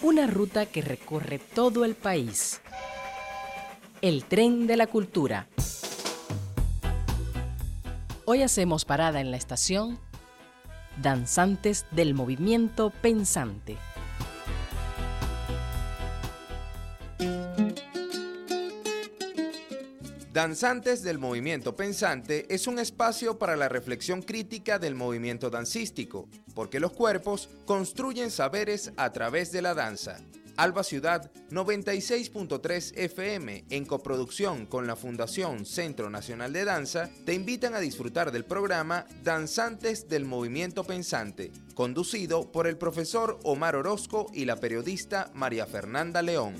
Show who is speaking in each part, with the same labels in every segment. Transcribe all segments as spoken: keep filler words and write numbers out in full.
Speaker 1: Una ruta que recorre todo el país. El tren de la cultura. Hoy hacemos parada en la estación Danzantes del Movimiento Pensante.
Speaker 2: Danzantes del Movimiento Pensante es un espacio para la reflexión crítica del movimiento dancístico, porque los cuerpos construyen saberes a través de la danza. Alba Ciudad noventa y seis punto tres F M, en coproducción con la Fundación Centro Nacional de Danza, te invitan a disfrutar del programa Danzantes del Movimiento Pensante, conducido por el profesor Omar Orozco y la periodista María Fernanda León.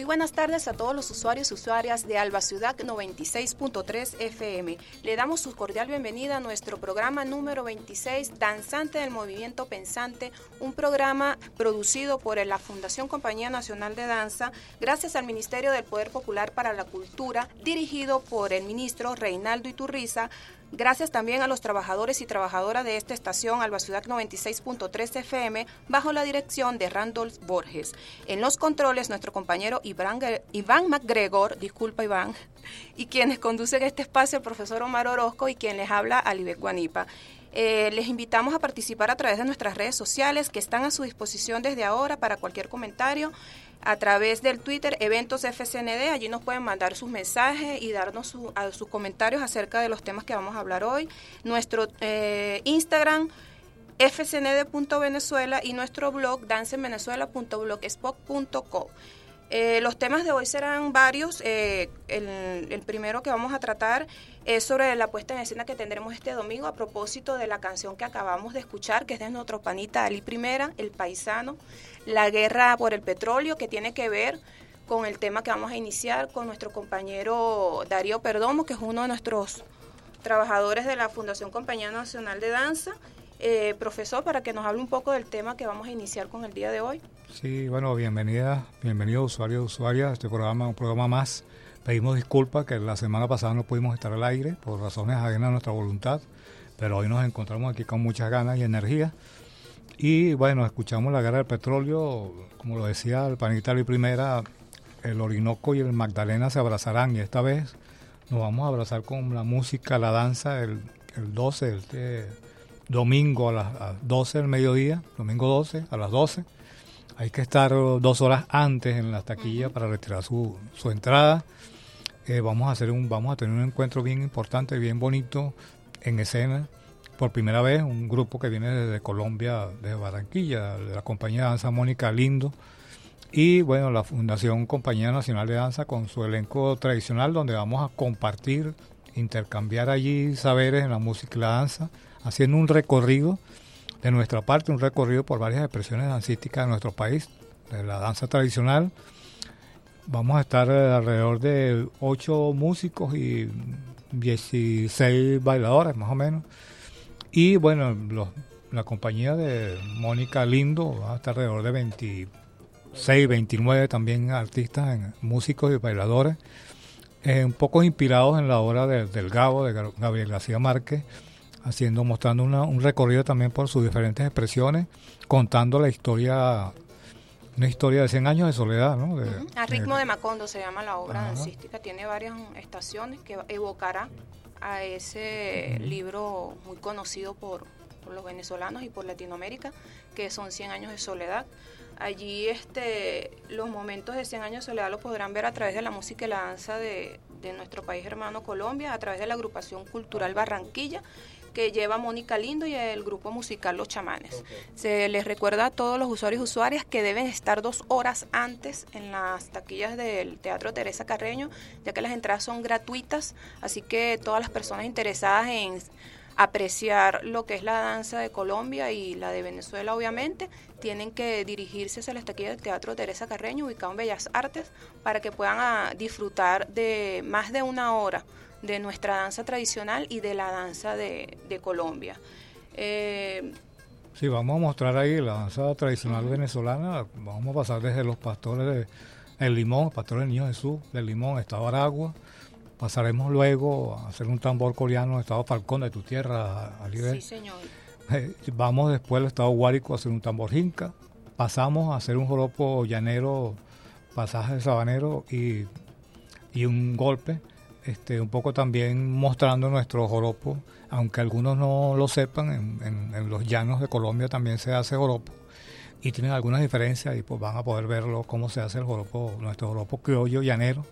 Speaker 3: buenas tardes a todos los usuarios y usuarias de Alba Ciudad noventa y seis punto tres F M. Le damos su cordial bienvenida a nuestro programa número veintiséis, Danzante del Movimiento Pensante, un programa producido por la Fundación Compañía Nacional de Danza, gracias al Ministerio del Poder Popular para la Cultura, dirigido por el ministro Reinaldo Iturriza. Gracias también a los trabajadores y trabajadoras de esta estación Alba Ciudad noventa y seis punto tres F M bajo la dirección de Randolph Borges. En los controles nuestro compañero Iván, Iván MacGregor, disculpa Iván, y quienes conducen este espacio el profesor Omar Orozco y quien les habla Alibek Guanipa. Eh, les invitamos a participar a través de nuestras redes sociales que están a su disposición desde ahora para cualquier comentario. A través del Twitter, Eventos F C N D, allí nos pueden mandar sus mensajes y darnos su, a, sus comentarios acerca de los temas que vamos a hablar hoy. Nuestro eh, Instagram, f c n d punto venezuela, y nuestro blog, dancenvenezuela punto blogspot punto com. Eh, los temas de hoy serán varios. Eh, el, el primero que vamos a tratar es sobre la puesta en escena que tendremos este domingo a propósito de la canción que acabamos de escuchar, que es de nuestro panita Ali Primera, El Paisano, la guerra por el petróleo, que tiene que ver con el tema que vamos a iniciar con nuestro compañero Darío Perdomo, que es uno de nuestros trabajadores de la Fundación Compañía Nacional de Danza. Eh, profesor, para que nos hable un poco del tema que vamos a iniciar con el día de hoy.
Speaker 4: Sí, bueno, bienvenida, bienvenidos usuarios y usuarias a este programa, un programa más. Pedimos disculpas que la semana pasada no pudimos estar al aire por razones ajenas a nuestra voluntad, pero hoy nos encontramos aquí con muchas ganas y energía. Y bueno, escuchamos la guerra del petróleo, como lo decía el panita y primera, el Orinoco y el Magdalena se abrazarán, y esta vez nos vamos a abrazar con la música, la danza, el, el doce, el, el domingo a las doce del mediodía, domingo doce a las doce. Hay que estar dos horas antes en la taquilla para retirar su, su entrada. Eh, vamos a hacer un, vamos a tener un encuentro bien importante, bien bonito en escena. Por primera vez, un grupo que viene desde Colombia, desde Barranquilla, de la compañía de danza Mónica Lindo. Y bueno, la Fundación Compañía Nacional de Danza con su elenco tradicional, donde vamos a compartir, intercambiar allí saberes en la música y la danza, haciendo un recorrido de nuestra parte, un recorrido por varias expresiones dancísticas de nuestro país, de la danza tradicional. Vamos a estar alrededor de ocho músicos y dieciséis bailadores, más o menos. Y bueno, los, la compañía de Mónica Lindo va a estar alrededor de veintiséis, veintinueve también artistas, músicos y bailadores, eh, un poco inspirados en la obra de, del Gabo, de Gabriel García Márquez, haciendo, mostrando una, un recorrido también por sus diferentes expresiones, contando la historia, una historia de cien años de soledad, ¿no? De,
Speaker 3: uh-huh. A ritmo
Speaker 4: de,
Speaker 3: de Macondo se llama la obra
Speaker 4: ajá.
Speaker 3: dancística, tiene varias estaciones que evocará a ese uh-huh. libro muy conocido por, por los venezolanos y por Latinoamérica, que son cien años de soledad. Allí este, los momentos de cien años de soledad los podrán ver a través de la música y la danza de, de nuestro país hermano Colombia, a través de la agrupación cultural Barranquilla, que lleva Mónica Lindo, y el grupo musical Los Chamanes. Okay. Se les recuerda a todos los usuarios y usuarias que deben estar dos horas antes en las taquillas del Teatro Teresa Carreño, ya que las entradas son gratuitas, así que todas las personas interesadas en apreciar lo que es la danza de Colombia y la de Venezuela, obviamente, tienen que dirigirse hacia las taquillas del Teatro Teresa Carreño, ubicado en Bellas Artes, para que puedan a, disfrutar de más de una hora de nuestra danza tradicional y de la danza de, de Colombia. Eh,
Speaker 4: sí, vamos a mostrar ahí la danza tradicional uh-huh. venezolana. Vamos a pasar desde los pastores de El Limón, pastores del Niño Jesús del Limón, Estado Aragua. Pasaremos luego a hacer un tambor coreano en Estado Falcón, de tu tierra, Alibek.
Speaker 3: Sí, señor.
Speaker 4: Eh, vamos después al Estado Guárico a hacer un tambor jinca. Pasamos a hacer un joropo llanero, pasaje de sabanero y, y un golpe. Este, un poco también mostrando nuestro joropo, aunque algunos no lo sepan, en, en, en los llanos de Colombia también se hace joropo y tienen algunas diferencias, y pues van a poder verlo cómo se hace el joropo, nuestro joropo criollo llanero.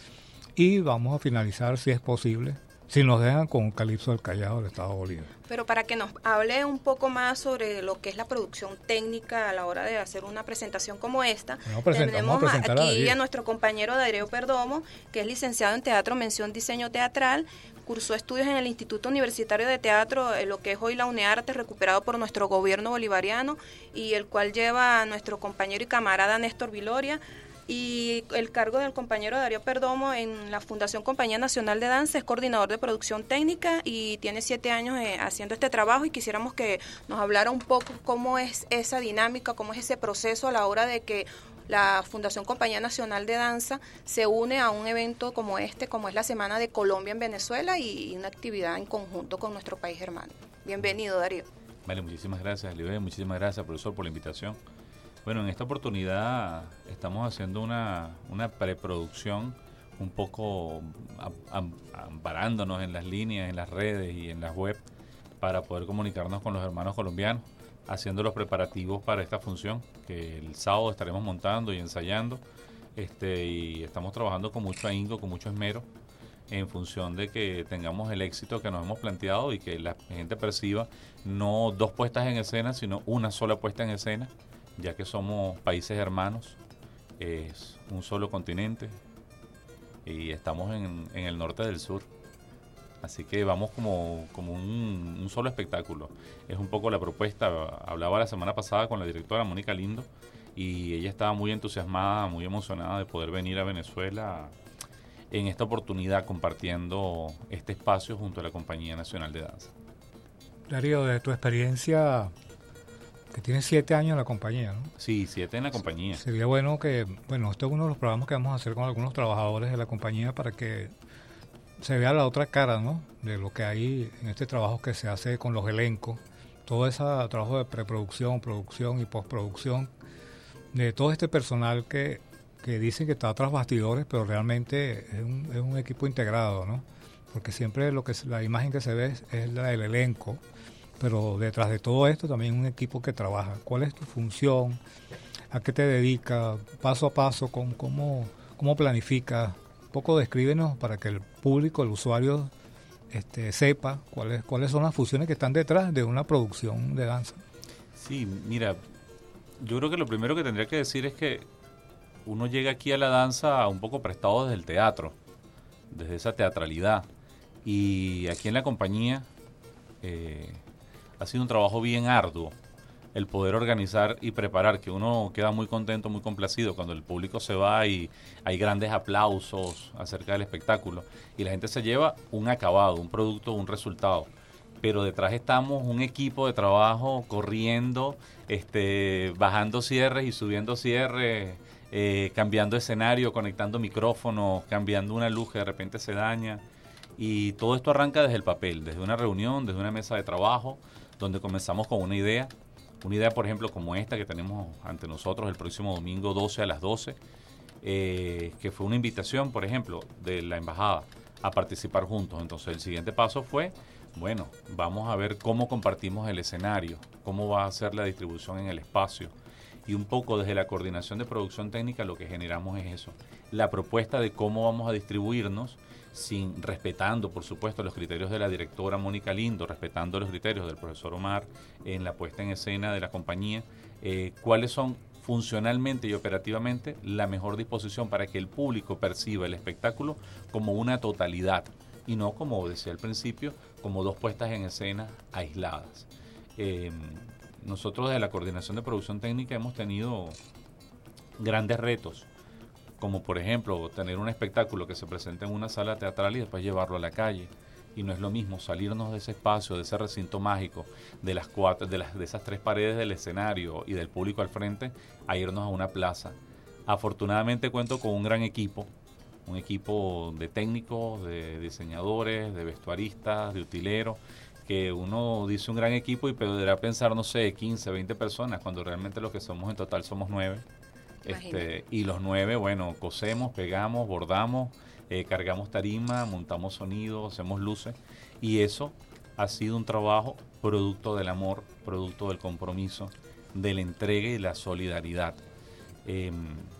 Speaker 4: Y vamos a finalizar, si es posible, si nos dejan, con un calipso del Callao del Estado Bolívar.
Speaker 3: Pero para que nos hable un poco más sobre lo que es la producción técnica a la hora de hacer una presentación como esta, tenemos a, aquí a, a nuestro compañero Darío Perdomo, que es licenciado en Teatro, Mención Diseño Teatral, cursó estudios en el Instituto Universitario de Teatro, en lo que es hoy la UNEARTE, recuperado por nuestro gobierno bolivariano, y el cual lleva a nuestro compañero y camarada Néstor Viloria. Y el cargo del compañero Darío Perdomo en la Fundación Compañía Nacional de Danza es coordinador de producción técnica y tiene siete años eh, haciendo este trabajo, y quisiéramos que nos hablara un poco cómo es esa dinámica, cómo es ese proceso a la hora de que la Fundación Compañía Nacional de Danza se une a un evento como este, como es la Semana de Colombia en Venezuela, y una actividad en conjunto con nuestro país hermano. Bienvenido, Darío.
Speaker 5: Vale, muchísimas gracias, Libe, muchísimas gracias, profesor, por la invitación. Bueno, en esta oportunidad estamos haciendo una, una preproducción un poco amparándonos en las líneas, en las redes y en las web para poder comunicarnos con los hermanos colombianos, haciendo los preparativos para esta función que el sábado estaremos montando y ensayando, este, y estamos trabajando con mucho ahínco, con mucho esmero, en función de que tengamos el éxito que nos hemos planteado y que la gente perciba no dos puestas en escena, sino una sola puesta en escena, ya que somos países hermanos, es un solo continente y estamos en, en el norte del sur. Así que vamos como, como un, un solo espectáculo. Es un poco la propuesta. Hablaba la semana pasada con la directora Mónica Lindo y ella estaba muy entusiasmada, muy emocionada de poder venir a Venezuela en esta oportunidad compartiendo este espacio junto a la Compañía Nacional de Danza.
Speaker 4: Darío, de tu experiencia, que tienes siete años en la compañía, ¿no?
Speaker 5: Sí, siete en la compañía.
Speaker 4: Sería bueno que, bueno, este es uno de los programas que vamos a hacer con algunos trabajadores de la compañía para que se vea la otra cara, ¿no? De lo que hay en este trabajo que se hace con los elencos, todo ese trabajo de preproducción, producción y postproducción, de todo este personal que, que dicen que está tras bastidores, pero realmente es un, es un equipo integrado, ¿no? Porque siempre lo que la imagen que se ve es, es la del elenco, pero detrás de todo esto también un equipo que trabaja. ¿Cuál es tu función? ¿A qué te dedicas? Paso a paso, ¿cómo, cómo, cómo planificas? Un poco descríbenos para que el público, el usuario, este, sepa cuáles cuáles son las funciones que están detrás de una producción de danza.
Speaker 5: Sí, mira, yo creo que lo primero que tendría que decir es que uno llega aquí a la danza un poco prestado desde el teatro, desde esa teatralidad. Y aquí en la compañía eh, ha sido un trabajo bien arduo el poder organizar y preparar, que uno queda muy contento, muy complacido cuando el público se va y hay grandes aplausos acerca del espectáculo y la gente se lleva un acabado, un producto, un resultado. Pero detrás estamos un equipo de trabajo corriendo, este, bajando cierres y subiendo cierres, eh, cambiando escenario, conectando micrófonos, cambiando una luz que de repente se daña. Y todo esto arranca desde el papel, desde una reunión, desde una mesa de trabajo, donde comenzamos con una idea. Una idea, por ejemplo, como esta que tenemos ante nosotros el próximo domingo doce a las doce, eh, que fue una invitación, por ejemplo, de la embajada a participar juntos. Entonces, el siguiente paso fue, bueno, vamos a ver cómo compartimos el escenario, cómo va a ser la distribución en el espacio. Y un poco desde la coordinación de producción técnica lo que generamos es eso, la propuesta de cómo vamos a distribuirnos, sin respetando, por supuesto, los criterios de la directora Mónica Lindo, respetando los criterios del profesor Omar en la puesta en escena de la compañía, eh, cuáles son funcionalmente y operativamente la mejor disposición para que el público perciba el espectáculo como una totalidad y no, como decía al principio, como dos puestas en escena aisladas. Eh, nosotros desde la coordinación de producción técnica hemos tenido grandes retos, como por ejemplo tener un espectáculo que se presente en una sala teatral y después llevarlo a la calle. Y no es lo mismo salirnos de ese espacio, de ese recinto mágico, de las cuatro, de, las, de esas tres paredes del escenario y del público al frente, a irnos a una plaza. Afortunadamente cuento con un gran equipo, un equipo de técnicos, de diseñadores, de vestuaristas, de utileros, que uno dice un gran equipo y podrá pensar, no sé, quince, veinte personas, cuando realmente lo que somos en total somos nueve. Este, y los nueve, bueno, cosemos, pegamos, bordamos, eh, cargamos tarima, montamos sonido, hacemos luces, y eso ha sido un trabajo producto del amor, producto del compromiso, de la entrega y la solidaridad. Eh,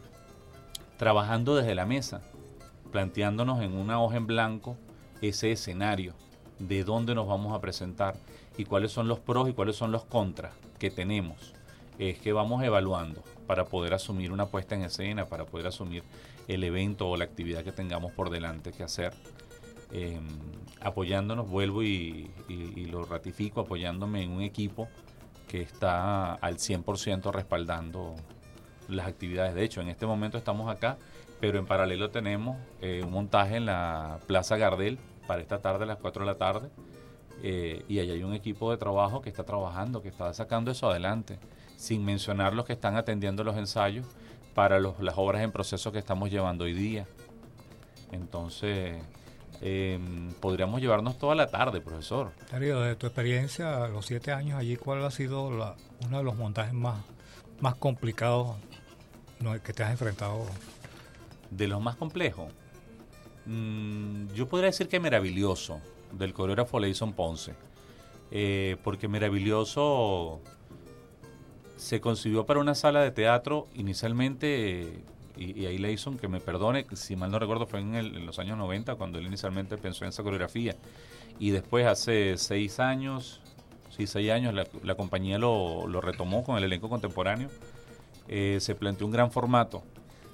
Speaker 5: trabajando desde la mesa, planteándonos en una hoja en blanco ese escenario, de dónde nos vamos a presentar y cuáles son los pros y cuáles son los contras que tenemos. Es que vamos evaluando para poder asumir una puesta en escena, para poder asumir el evento o la actividad que tengamos por delante que hacer. Eh, apoyándonos, vuelvo y, y, y lo ratifico, apoyándome en un equipo que está al cien por ciento respaldando las actividades. De hecho, en este momento estamos acá, pero en paralelo tenemos eh, un montaje en la Plaza Gardel para esta tarde a las cuatro de la tarde, eh, y allá hay un equipo de trabajo que está trabajando, que está sacando eso adelante, sin mencionar los que están atendiendo los ensayos para los, las obras en proceso que estamos llevando hoy día. Entonces, eh, podríamos llevarnos toda la tarde, profesor.
Speaker 4: Darío, de tu experiencia, los siete años allí, ¿cuál ha sido la, uno de los montajes más, más complicados no, que te has enfrentado?
Speaker 5: De los más complejos, mmm, yo podría decir que Meraviglioso, del coreógrafo Leison Ponce, eh, porque Meraviglioso se concibió para una sala de teatro inicialmente, eh, y, y ahí Leison, que me perdone, si mal no recuerdo, fue en, el, en los años noventa cuando él inicialmente pensó en esa coreografía, y después hace seis años, sí, seis años, la, la compañía lo, lo retomó con el elenco contemporáneo, eh, se planteó un gran formato.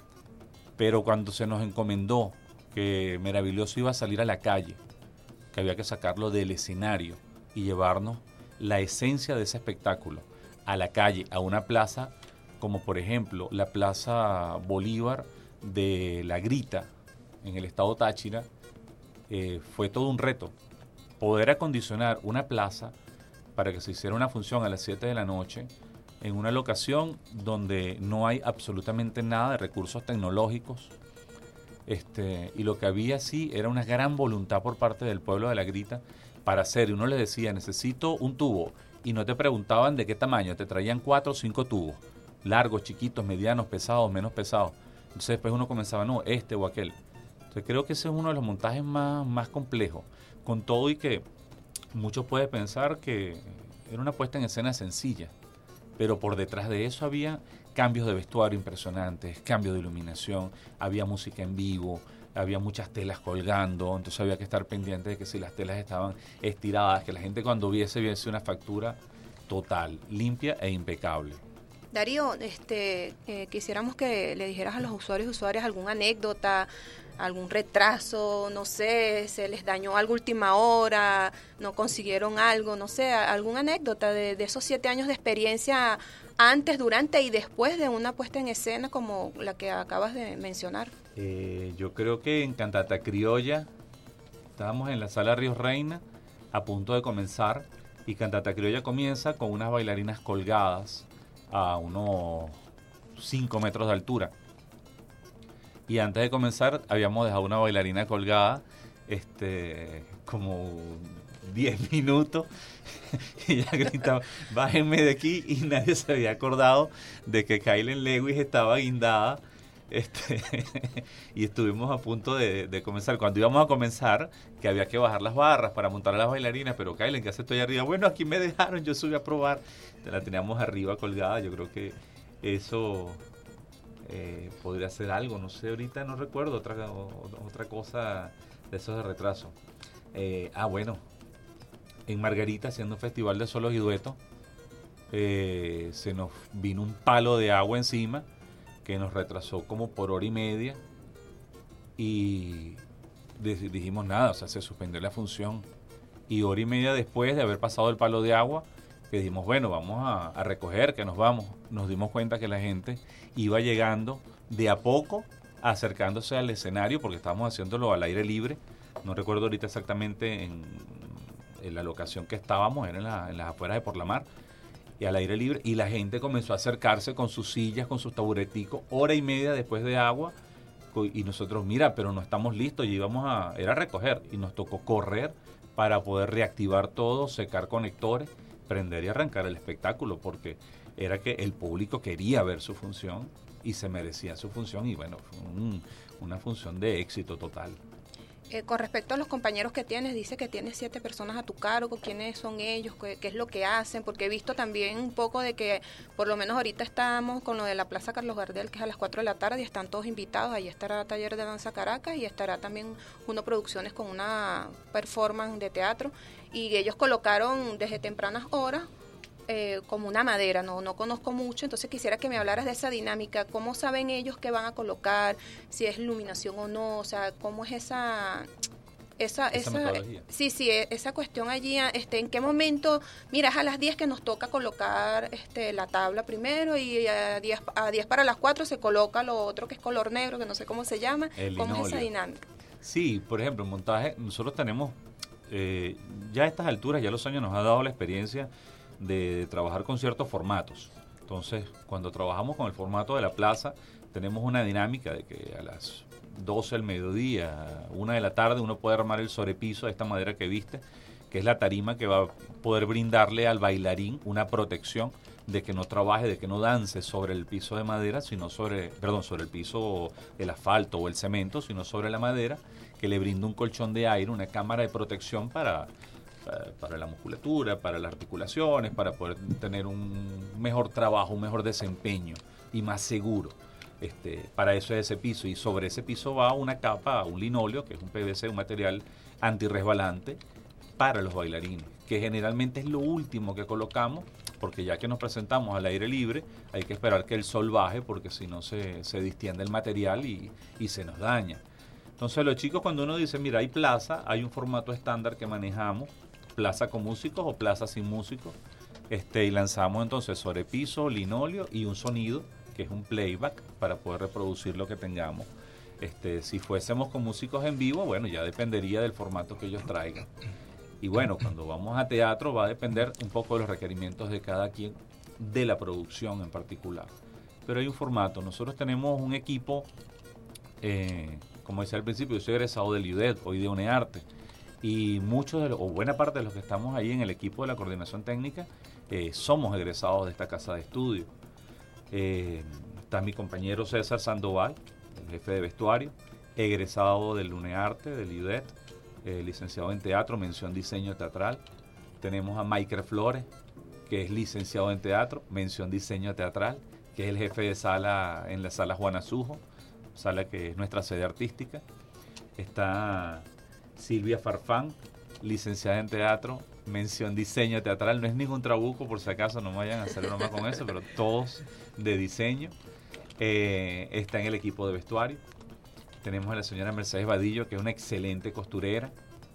Speaker 5: Pero cuando se nos encomendó que Meraviglioso iba a salir a la calle, que había que sacarlo del escenario y llevarnos la esencia de ese espectáculo a la calle, a una plaza, como por ejemplo la Plaza Bolívar de La Grita, en el estado Táchira, eh, fue todo un reto. Poder acondicionar una plaza para que se hiciera una función a las siete de la noche, en una locación donde no hay absolutamente nada de recursos tecnológicos, este, y lo que había sí era una gran voluntad por parte del pueblo de La Grita para hacer, y uno le decía, necesito un tubo, y no te preguntaban de qué tamaño, te traían cuatro o cinco tubos, largos, chiquitos, medianos, pesados, menos pesados. Entonces después uno comenzaba, no, este o aquel. Entonces creo que ese es uno de los montajes más, más complejos, con todo y que muchos pueden pensar que era una puesta en escena sencilla, pero por detrás de eso había cambios de vestuario impresionantes, cambios de iluminación, había música en vivo, había muchas telas colgando, entonces había que estar pendiente de que si las telas estaban estiradas, que la gente cuando viese viese una factura total, limpia e impecable.
Speaker 3: Darío, este, eh, quisiéramos que le dijeras a los usuarios y usuarias alguna anécdota, algún retraso, no sé, se les dañó algo última hora, no consiguieron algo, no sé, alguna anécdota de, de esos siete años de experiencia antes, durante y después de una puesta en escena como la que acabas de mencionar.
Speaker 5: Eh, yo creo que en Cantata Criolla, estábamos en la Sala Ríos Reina, a punto de comenzar, y Cantata Criolla comienza con unas bailarinas colgadas a unos cinco metros de altura. Y antes de comenzar habíamos dejado una bailarina colgada este como diez minutos y ella gritaba, bájenme de aquí, y nadie se había acordado de que Kylen Lewis estaba guindada, este y estuvimos a punto de, de comenzar. Cuando íbamos a comenzar, que había que bajar las barras para montar a las bailarinas, pero Kylen, ¿qué hace estoy arriba? Bueno, aquí me dejaron, yo subí a probar. La teníamos arriba colgada. Yo creo que eso eh, podría ser algo, no sé, ahorita no recuerdo otra, otra cosa de esos de retraso. Eh, ah, bueno, en Margarita, haciendo un festival de solos y duetos, eh, se nos vino un palo de agua encima que nos retrasó como por hora y media, y dijimos nada, o sea, se suspendió la función, y hora y media después de haber pasado el palo de agua, que dijimos, bueno, vamos a, a recoger, que nos vamos, nos dimos cuenta que la gente iba llegando de a poco, acercándose al escenario, porque estábamos haciéndolo al aire libre. No recuerdo ahorita exactamente en, en la locación que estábamos, era en, la, en las afueras de Por la Mar, y al aire libre, y la gente comenzó a acercarse con sus sillas, con sus tabureticos, hora y media después de agua, y nosotros, mira, pero no estamos listos, y íbamos a, era a recoger, y nos tocó correr para poder reactivar todo, secar conectores, prender y arrancar el espectáculo, porque era que el público quería ver su función y se merecía su función, y bueno, fue un, una función de éxito total.
Speaker 3: Eh, con respecto a los compañeros que tienes, dice que tienes siete personas a tu cargo. ¿Quiénes son ellos? ¿Qué, qué es lo que hacen? Porque he visto también un poco de que, por lo menos ahorita estamos con lo de la Plaza Carlos Gardel, que es a las cuatro de la tarde, y están todos invitados. Ahí estará Taller de Danza Caracas y estará también Uno Producciones con una performance de teatro. Y ellos colocaron desde tempranas horas Eh, como una madera, no no conozco mucho, entonces quisiera que me hablaras de esa dinámica, cómo saben ellos qué van a colocar, si es iluminación o no, o sea, cómo es esa esa,
Speaker 5: esa,
Speaker 3: esa
Speaker 5: metodología.
Speaker 3: Sí, sí, esa cuestión allí, este, ¿en qué momento? Mira, es a las diez que nos toca colocar este, la tabla primero y a diez, a diez para las cuatro se coloca lo otro que es color negro, que no sé cómo se llama.
Speaker 5: El
Speaker 3: ¿Cómo
Speaker 5: linóleo.
Speaker 3: es esa dinámica?
Speaker 5: Sí, por ejemplo, en montaje nosotros tenemos, eh, ya a estas alturas, ya los años nos ha dado la experiencia de, de trabajar con ciertos formatos. Entonces, cuando trabajamos con el formato de la plaza, tenemos una dinámica de que a las doce del mediodía, una de la tarde, uno puede armar el sobrepiso de esta madera que viste, que es la tarima que va a poder brindarle al bailarín una protección de que no trabaje, de que no dance sobre el piso de madera, sino sobre, perdón, sobre el piso del asfalto o el cemento, sino sobre la madera, que le brinda un colchón de aire, una cámara de protección para, para, para la musculatura, para las articulaciones, para poder tener un mejor trabajo, un mejor desempeño y más seguro. Este, para eso es ese piso, y sobre ese piso va una capa, un linóleo, que es un P V C, un material antirresbalante para los bailarines, que generalmente es lo último que colocamos, porque ya que nos presentamos al aire libre, hay que esperar que el sol baje, porque si no se, se distiende el material y, y se nos daña. Entonces los chicos, cuando uno dice, mira, hay plaza, hay un formato estándar que manejamos, plaza con músicos o plaza sin músicos, este, y lanzamos entonces sobre piso, linóleo y un sonido, que es un playback, para poder reproducir lo que tengamos. Este, si fuésemos con músicos en vivo, bueno, ya dependería del formato que ellos traigan. Y bueno, cuando vamos a teatro va a depender un poco de los requerimientos de cada quien, de la producción en particular. Pero hay un formato. Nosotros tenemos un equipo, eh, como decía al principio, yo soy egresado del I U D E T, hoy de UNEARTE, y muchos, de los, o buena parte de los que estamos ahí en el equipo de la coordinación técnica, eh, somos egresados de esta casa de estudio. Eh, está mi compañero César Sandoval, el jefe de vestuario, egresado del UNEARTE, del I U D E T, eh, licenciado en teatro, mención diseño teatral. Tenemos a Maiker Flores, que es licenciado en teatro, mención diseño teatral, que es el jefe de sala en la sala Juana Sujo, sala que es nuestra sede artística. Está Silvia Farfán, licenciada en teatro, mención diseño teatral. No es ningún trabuco, por si acaso, no me vayan a hacer broma con eso, pero todos de diseño. Eh, está en el equipo de vestuario. Tenemos a la señora Mercedes Vadillo, que es una excelente costurera.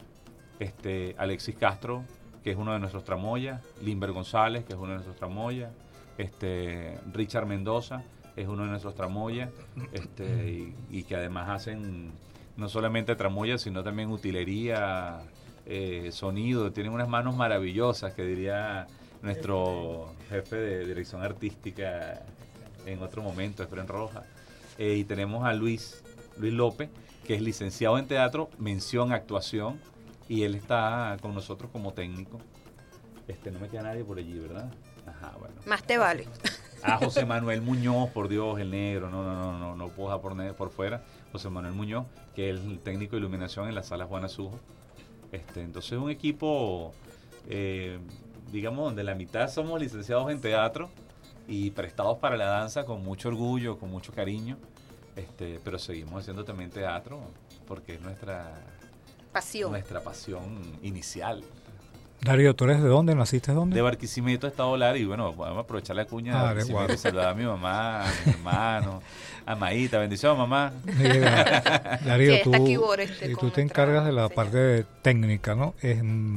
Speaker 5: Este, Alexis Castro, que es uno de nuestros tramoyas. Limber González, que es uno de nuestros tramoyas. Este, Richard Mendoza es uno de nuestros tramoyas. Este, y, y que además hacen no solamente tramoyas, sino también utilería, eh, sonido. Tienen unas manos maravillosas, que diría nuestro jefe de dirección artística en otro momento, Efren Roja. Eh, y tenemos a Luis, Luis López, que es licenciado en teatro, mención actuación, y él está con nosotros como técnico. Este, no me queda nadie por allí, ¿verdad? Ajá, bueno.
Speaker 3: Más te vale.
Speaker 5: Ah, José Manuel Muñoz, por Dios, el negro, no, no, no, no, no puedo dejar por, por fuera. José Manuel Muñoz, que es el técnico de iluminación en la sala Juana Sujo. Este, entonces un equipo, eh, digamos, donde la mitad somos licenciados en teatro y prestados para la danza con mucho orgullo, con mucho cariño, este, pero seguimos haciendo también teatro porque es nuestra
Speaker 3: pasión,
Speaker 5: nuestra pasión inicial.
Speaker 4: Darío, ¿tú eres de dónde? ¿Naciste dónde?
Speaker 5: De Barquisimeto, Estado Lara, y bueno, vamos a aprovechar la cuña
Speaker 4: ah,
Speaker 5: de Barquisimeto y saludar a mi mamá, a mi hermano, a Maíta. Bendición, mamá.
Speaker 4: Mira, Darío,
Speaker 3: sí,
Speaker 4: tú,
Speaker 3: este,
Speaker 4: y tú te encargas de la señal. Parte técnica, ¿no? Es,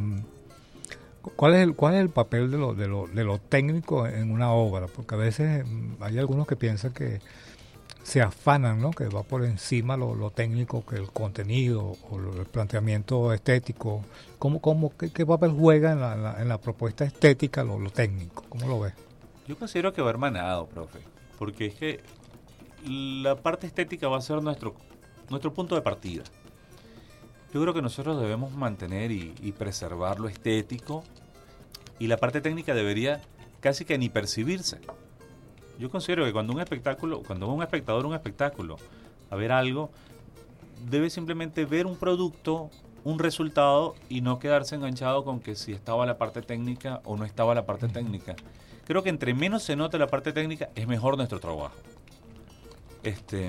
Speaker 4: ¿cuál, es el, ¿Cuál es el papel de lo, de, lo, de lo técnico en una obra? Porque a veces hay algunos que piensan que se afanan, ¿no? Que va por encima lo, lo técnico que el contenido o lo, el planteamiento estético. ¿Cómo, cómo, qué, qué papel juega en la, en la, en la propuesta estética lo, lo técnico? ¿Cómo lo ves?
Speaker 5: Yo considero que va hermanado, profe, porque es que la parte estética va a ser nuestro, nuestro punto de partida. Yo creo que nosotros debemos mantener y, y preservar lo estético, y la parte técnica debería casi que ni percibirse. Yo considero que cuando un espectáculo, cuando un espectador un espectáculo a ver algo, debe simplemente ver un producto, un resultado, y no quedarse enganchado con que si estaba la parte técnica o no estaba la parte técnica. Creo que entre menos se note la parte técnica, es mejor nuestro trabajo. Este,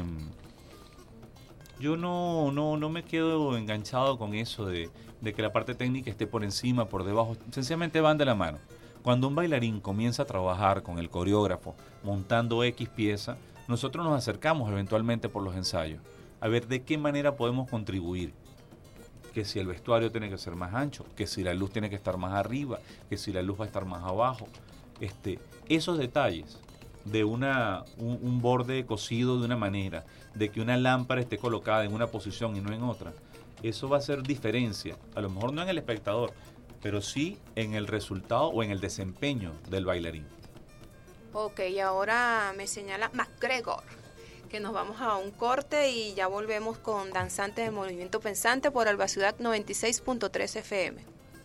Speaker 5: yo no, no, no me quedo enganchado con eso de, de que la parte técnica esté por encima, por debajo. Sencillamente van de la mano. Cuando un bailarín comienza a trabajar con el coreógrafo montando X pieza, nosotros nos acercamos eventualmente por los ensayos a ver de qué manera podemos contribuir, que si el vestuario tiene que ser más ancho, que si la luz tiene que estar más arriba, que si la luz va a estar más abajo. Este, esos detalles de una un, un borde cosido de una manera, de que una lámpara esté colocada en una posición y no en otra, eso va a hacer diferencia, a lo mejor no en el espectador, pero sí en el resultado o en el desempeño del bailarín.
Speaker 3: Ok, y ahora me señala MacGregor que nos vamos a un corte y ya volvemos con Danzantes del Movimiento Pensante por Alba Ciudad noventa y seis punto tres F M.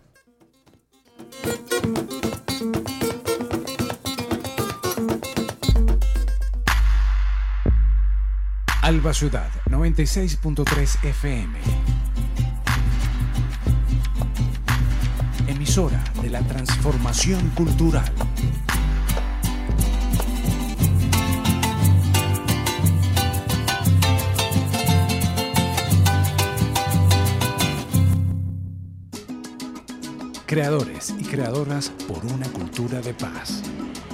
Speaker 6: Alba Ciudad noventa y seis punto tres F M. Emisora de la transformación cultural. Creadores y creadoras por una cultura de paz.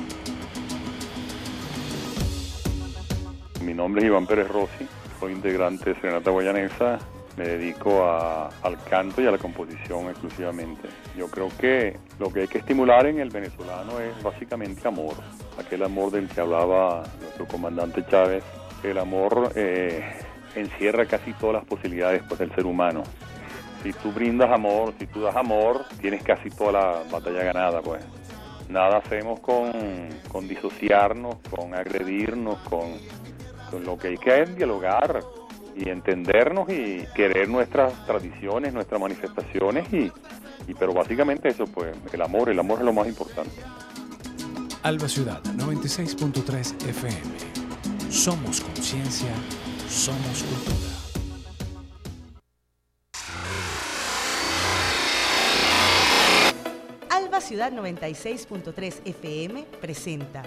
Speaker 7: Mi nombre es Iván Pérez Rossi, soy integrante de Serenata Guayanesa, me dedico a, al canto y a la composición exclusivamente. Yo creo que lo que hay que estimular en el venezolano es básicamente amor, aquel amor del que hablaba nuestro comandante Chávez. El amor eh, encierra casi todas las posibilidades pues, del ser humano. Si tú brindas amor, si tú das amor, tienes casi toda la batalla ganada, pues. Nada hacemos con, con disociarnos, con agredirnos, con, con lo que hay que es dialogar y entendernos y querer nuestras tradiciones, nuestras manifestaciones, y, y pero básicamente eso, pues, el amor, el amor es lo más importante.
Speaker 6: Alba Ciudad noventa y seis punto tres F M. Somos conciencia, somos cultura.
Speaker 8: Alba Ciudad noventa y seis punto tres F M presenta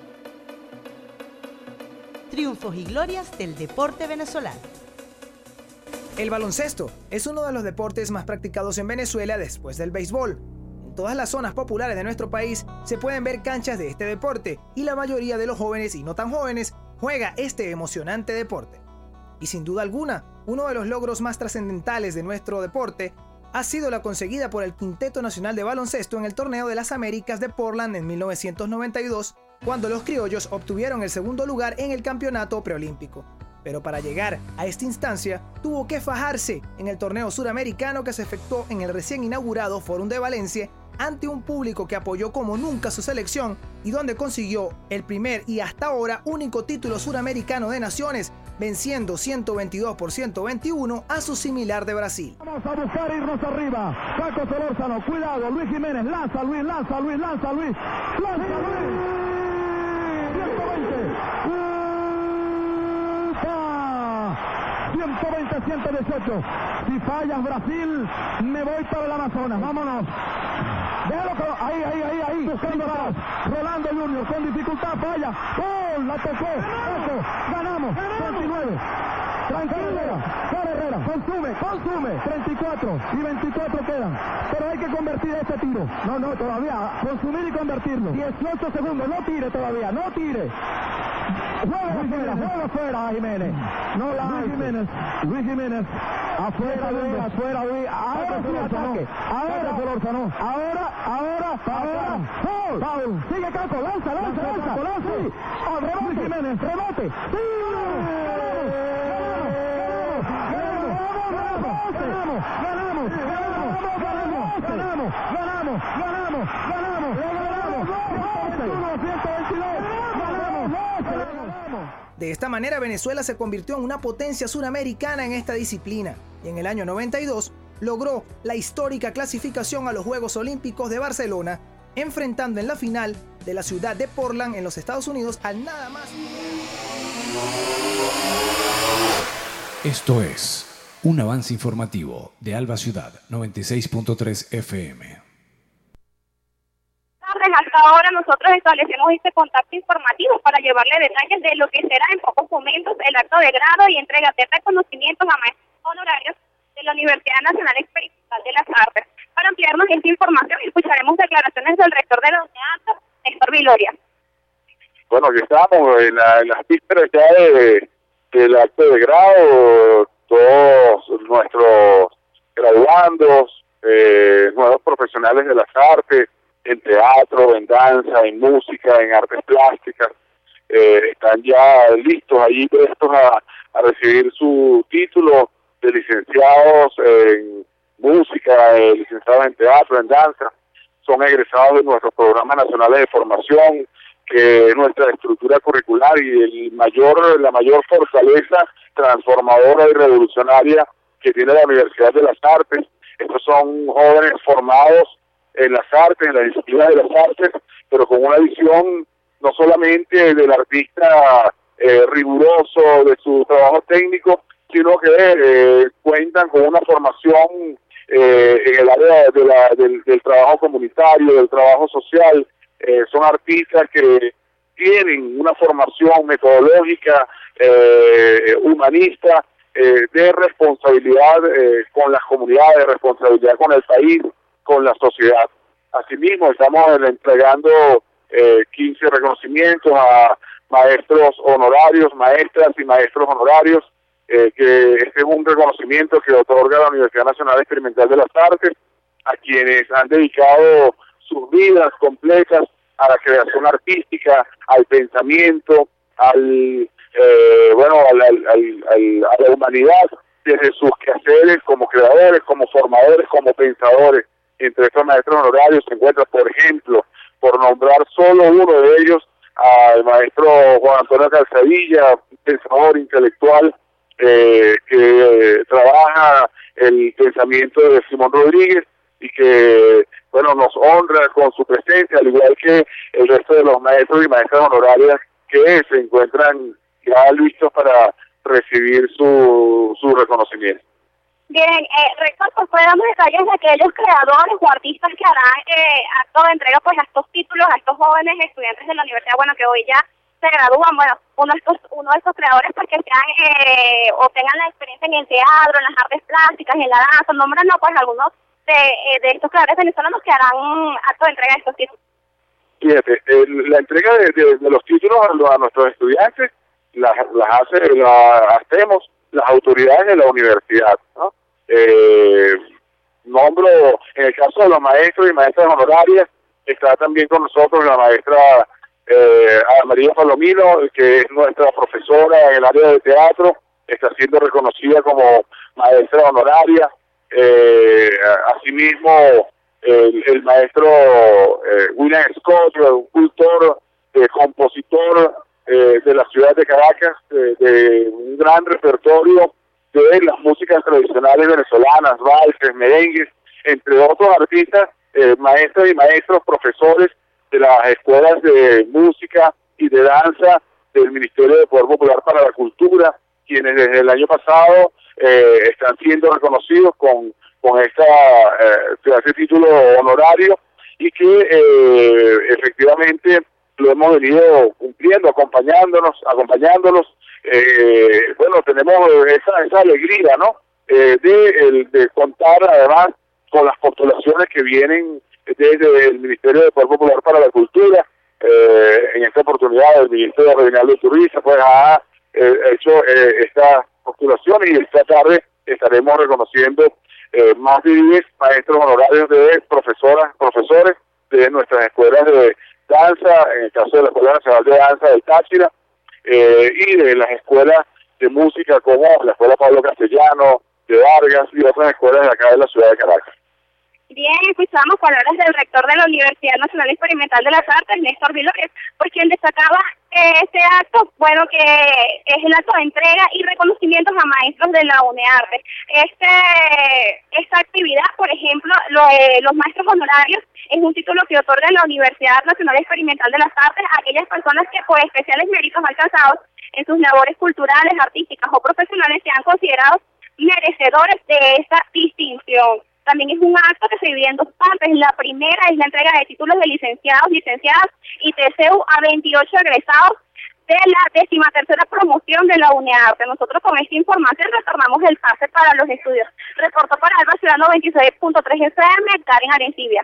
Speaker 8: Triunfos y glorias del deporte venezolano.
Speaker 9: El baloncesto es uno de los deportes más practicados en Venezuela después del béisbol. En todas las zonas populares de nuestro país se pueden ver canchas de este deporte y la mayoría de los jóvenes y no tan jóvenes juega este emocionante deporte. Y sin duda alguna, uno de los logros más trascendentales de nuestro deporte ha sido la conseguida por el Quinteto Nacional de Baloncesto en el Torneo de las Américas de Portland en mil novecientos noventa y dos, cuando los criollos obtuvieron el segundo lugar en el campeonato preolímpico. Pero para llegar a esta instancia, tuvo que fajarse en el torneo suramericano que se efectuó en el recién inaugurado Fórum de Valencia, ante un público que apoyó como nunca su selección y donde consiguió el primer y hasta ahora único título suramericano de naciones, venciendo ciento veintidós por ciento veintiuno a su similar de Brasil.
Speaker 10: Vamos a buscar irnos arriba. Paco Solórzano, cuidado, Luis Jiménez, lanza Luis, lanza Luis, lanza Luis, lanza Luis. ciento veinte. ciento veinte, ciento dieciocho. Si fallas Brasil, me voy para el Amazonas. Vámonos. Déjalo, ahí, ahí, ahí, ahí, buscando atrás. Rolando Junior, con dificultad, falla. ¡Gol! La tocó. Eso, ganamos. treinta y nueve. Tranquilo, Cara Herrera. Consume, consume. treinta y cuatro y veinticuatro quedan. Pero hay que convertir este tiro. No, no, todavía. Consumir y convertirlo. dieciocho segundos. No tire todavía. No tire. Juega afuera, juega afuera, Jiménez. No la Luis Jiménez. Luis Jiménez. Afuera, Luis, afuera, Luis. Ahora sí ataque. Ahora, Solórzano. Ahora, ahora, ahora. Foul. Foul. Sigue Caco, lanza, lanza, lanza. Lanza. Al rebote. Jiménez, rebote. ¡Sí! Ganamos, ganamos, ganamos, ganamos, ganamos, ganamos, ganamos, ganamos, ganamos, ciento veintidós, ganamos, ganamos.
Speaker 9: De esta manera Venezuela se convirtió en una potencia suramericana en esta disciplina y en el año noventa y dos logró la histórica clasificación a los Juegos Olímpicos de Barcelona, enfrentando en la final de la ciudad de Portland en los Estados Unidos al nada más.
Speaker 6: Esto es un avance informativo de Alba Ciudad noventa y seis punto tres F M.
Speaker 11: Hasta ahora nosotros establecemos este contacto informativo para llevarle detalles de lo que será en pocos momentos el acto de grado y entrega de reconocimientos a maestros honorarios de la Universidad Nacional Experimental de las Artes. Para ampliarnos esta información escucharemos declaraciones del rector de los teatros, Néstor Viloria.
Speaker 7: Bueno, que estamos en, la, en las vísperas ya de, del acto de grado. Todos nuestros
Speaker 12: graduandos, eh, nuevos profesionales de las artes, en teatro, en danza, en música, en artes plásticas, eh, están ya listos allí prestos a, a recibir su título de licenciados en música, eh, licenciados en teatro, en danza. Son egresados de nuestros programas nacionales de formación, que es nuestra estructura curricular y el mayor, la mayor fortaleza transformadora y revolucionaria que tiene la Universidad de las Artes. Estos son jóvenes formados en las artes, en las disciplinas de las artes, pero con una visión no solamente del artista eh, riguroso de su trabajo técnico, sino que eh, cuentan con una formación eh, en el área de la, del, del trabajo comunitario, del trabajo social. Eh, son artistas que tienen una formación metodológica, eh, humanista, eh, de responsabilidad eh, con las comunidades, de responsabilidad con el país, con la sociedad. Asimismo, estamos entregando eh, quince reconocimientos a maestros honorarios, maestras y maestros honorarios, eh, que este es un reconocimiento que otorga la Universidad Nacional Experimental de las Artes a quienes han dedicado sus vidas completas a la creación artística, al pensamiento, al eh, bueno, al, al, al, al, a la humanidad, desde sus quehaceres como creadores, como formadores, como pensadores. Entre estos maestros honorarios se encuentra, por ejemplo, por nombrar solo uno de ellos, al maestro Juan Antonio Calzadilla, un pensador intelectual eh, que trabaja el pensamiento de Simón Rodríguez y que, bueno, nos honra con su presencia, al igual que el resto de los maestros y maestras honorarias que se encuentran ya listos para recibir su, su reconocimiento.
Speaker 11: Bien, eh, rector, pues puede darnos detalles de aquellos creadores o artistas que harán eh, acto de entrega pues a estos títulos, a estos jóvenes estudiantes de la universidad, bueno, que hoy ya se gradúan, bueno, uno de estos, uno de estos creadores pues que sean, eh, o tengan la experiencia en el teatro, en las artes plásticas, en la danza, nombrando pues algunos de, eh, de estos creadores venezolanos que harán acto de entrega de estos títulos.
Speaker 12: Fíjate, eh, la entrega de, de, de los títulos a, a nuestros estudiantes las, las hace, la hacemos las autoridades de la universidad, ¿no? Eh, nombro, en el caso de los maestros y maestras honorarias, está también con nosotros la maestra eh, Ana María Palomino, que es nuestra profesora en el área de teatro, está siendo reconocida como maestra honoraria. Eh, asimismo, el, el maestro eh, William Scott, un cultor, eh, compositor eh, de la ciudad de Caracas, eh, de un gran repertorio de las músicas tradicionales venezolanas, valses, merengues, entre otros artistas, eh, maestros y maestros, profesores de las escuelas de música y de danza del Ministerio de Poder Popular para la Cultura, quienes desde el año pasado eh, están siendo reconocidos con, con esta, eh, este título honorario y que eh, efectivamente lo hemos venido cumpliendo, acompañándonos, acompañándonos. Eh, bueno, tenemos esa, esa alegría, ¿no? Eh, de, el, de contar además con las postulaciones que vienen desde el Ministerio de Poder Popular para la Cultura. Eh, en esta oportunidad el ministro de Reinaldo Iturriza pues ha eh, hecho eh, estas postulaciones y esta tarde estaremos reconociendo eh, más de diez maestros honorarios de profesoras, profesores de nuestras escuelas de danza, en el caso de la Escuela Nacional de Danza del Táchira, eh, y de las escuelas de música como la Escuela Pablo Castellano, de Vargas y otras escuelas de acá de la ciudad de Caracas.
Speaker 11: Bien, escuchamos palabras del rector de la Universidad Nacional Experimental de las Artes, Néstor Vilores, por quien destacaba eh, este acto, bueno, que es el acto de entrega y reconocimientos a maestros de la UNEARTE. Este, esta actividad, por ejemplo, lo, eh, los maestros honorarios, es un título que otorga la Universidad Nacional Experimental de las Artes a aquellas personas que por especiales méritos alcanzados en sus labores culturales, artísticas o profesionales sean considerados merecedores de esta distinción. También es un acto que se divide en dos partes. La primera es la entrega de títulos de licenciados, licenciadas y T C U a veintiocho egresados de la decimatercera promoción de la UNEARTE. Nosotros con esta información retornamos el pase para los estudios. Reportó para Alba Ciudad noventa y seis punto tres F M, Karen Arencibia.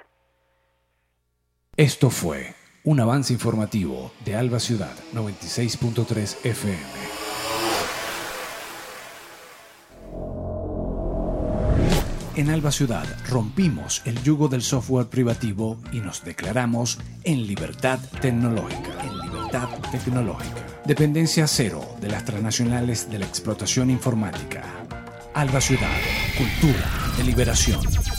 Speaker 6: Esto fue un avance informativo de Alba Ciudad noventa y seis punto tres F M. En Alba Ciudad rompimos el yugo del software privativo y nos declaramos en libertad tecnológica. En libertad tecnológica. Dependencia cero de las transnacionales de la explotación informática. Alba Ciudad, cultura de liberación.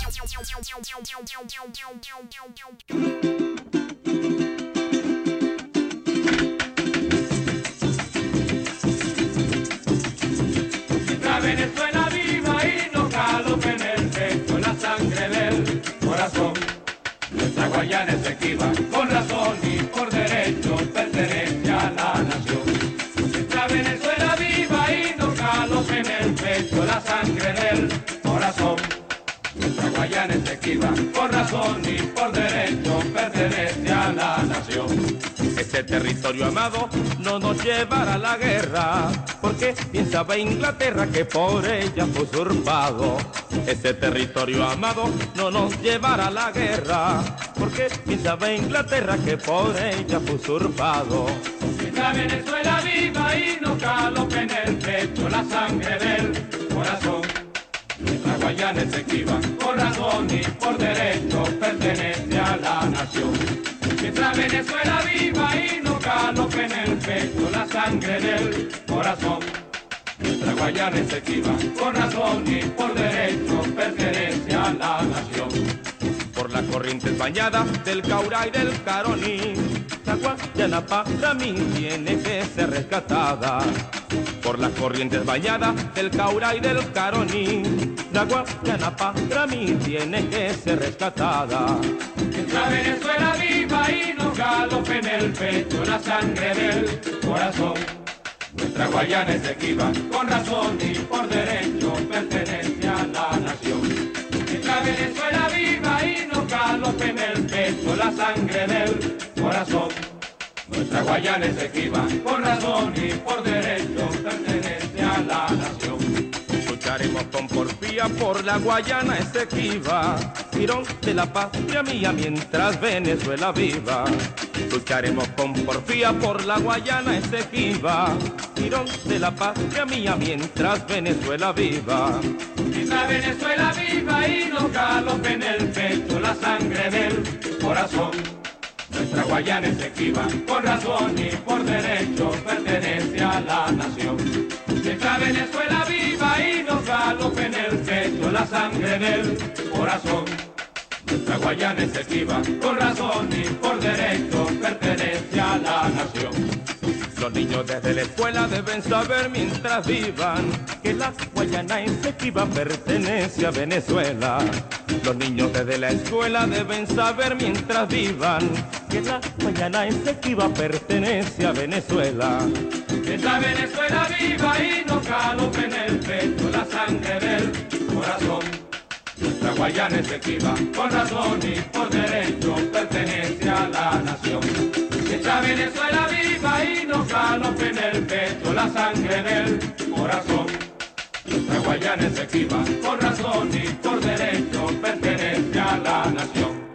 Speaker 13: Mientras Venezuela viva y no galope en el pecho la sangre del corazón, nuestra Guayana es Esequiba, con razón y por derecho pertenece a la nación. Mientras Venezuela viva y no galope en el pecho la sangre del corazón, nuestra Guayana es Esequiba, con razón y por derecho pertenece a la nación. Este territorio amado no nos llevará a la guerra, porque bien sabe Inglaterra que por ella fue usurpado. Este territorio amado no nos llevará a la guerra, porque bien sabe Inglaterra que por ella fue usurpado. Mientras Venezuela viva y no galope en el pecho la sangre del corazón, nuestra Guayana es Esequiba, por razón y por derecho pertenece a la nación. Mientras Venezuela viva y no galope en el pecho la sangre del corazón, nuestra Guayana es Esequiba, por razón y por derecho pertenece a la nación. Por las corrientes bañadas del Caura y del Caroní, la Guayana para mí tiene que ser rescatada. Por las corrientes bañadas del Caura y del Caroní, la Guayana para mí tiene que ser rescatada. Mientras Venezuela viva y no galope en el pecho la sangre del corazón, nuestra Guayana es Esequiba, con razón y por derecho pertenece a la nación. Mientras Venezuela viva y no galope en el pecho la sangre del corazón, nuestra Guayana es Esequiba, con razón y por derecho pertenece a la nación. Lucharemos con porfía por la Guayana Esequiba, tirón de la patria mía mientras Venezuela viva. Lucharemos con porfía por la Guayana Esequiba, tirón de la patria mía mientras Venezuela viva. Mientras Venezuela viva y no galope en el pecho la sangre del corazón, nuestra Guayana es Esequiba, con razón y por derecho pertenece a la nación. Mientras Venezuela viva y no galope en el pecho la sangre del corazón, nuestra Guayana es Esequiba, con razón y por derecho pertenece a la nación. Los niños desde la escuela deben saber mientras vivan que la Guayana Esequiba pertenece a Venezuela. Los niños desde la escuela deben saber mientras vivan que la Guayana Esequiba pertenece a Venezuela. Mientras Venezuela viva y no galope en el pecho la sangre del corazón, nuestra Guayana Esequiba, con razón y por derecho pertenece a la nación. Mientras Venezuela viva y no galope en el pecho la sangre del corazón, nuestra Guayana Esequiba, con razón y por derecho pertenece a la nación.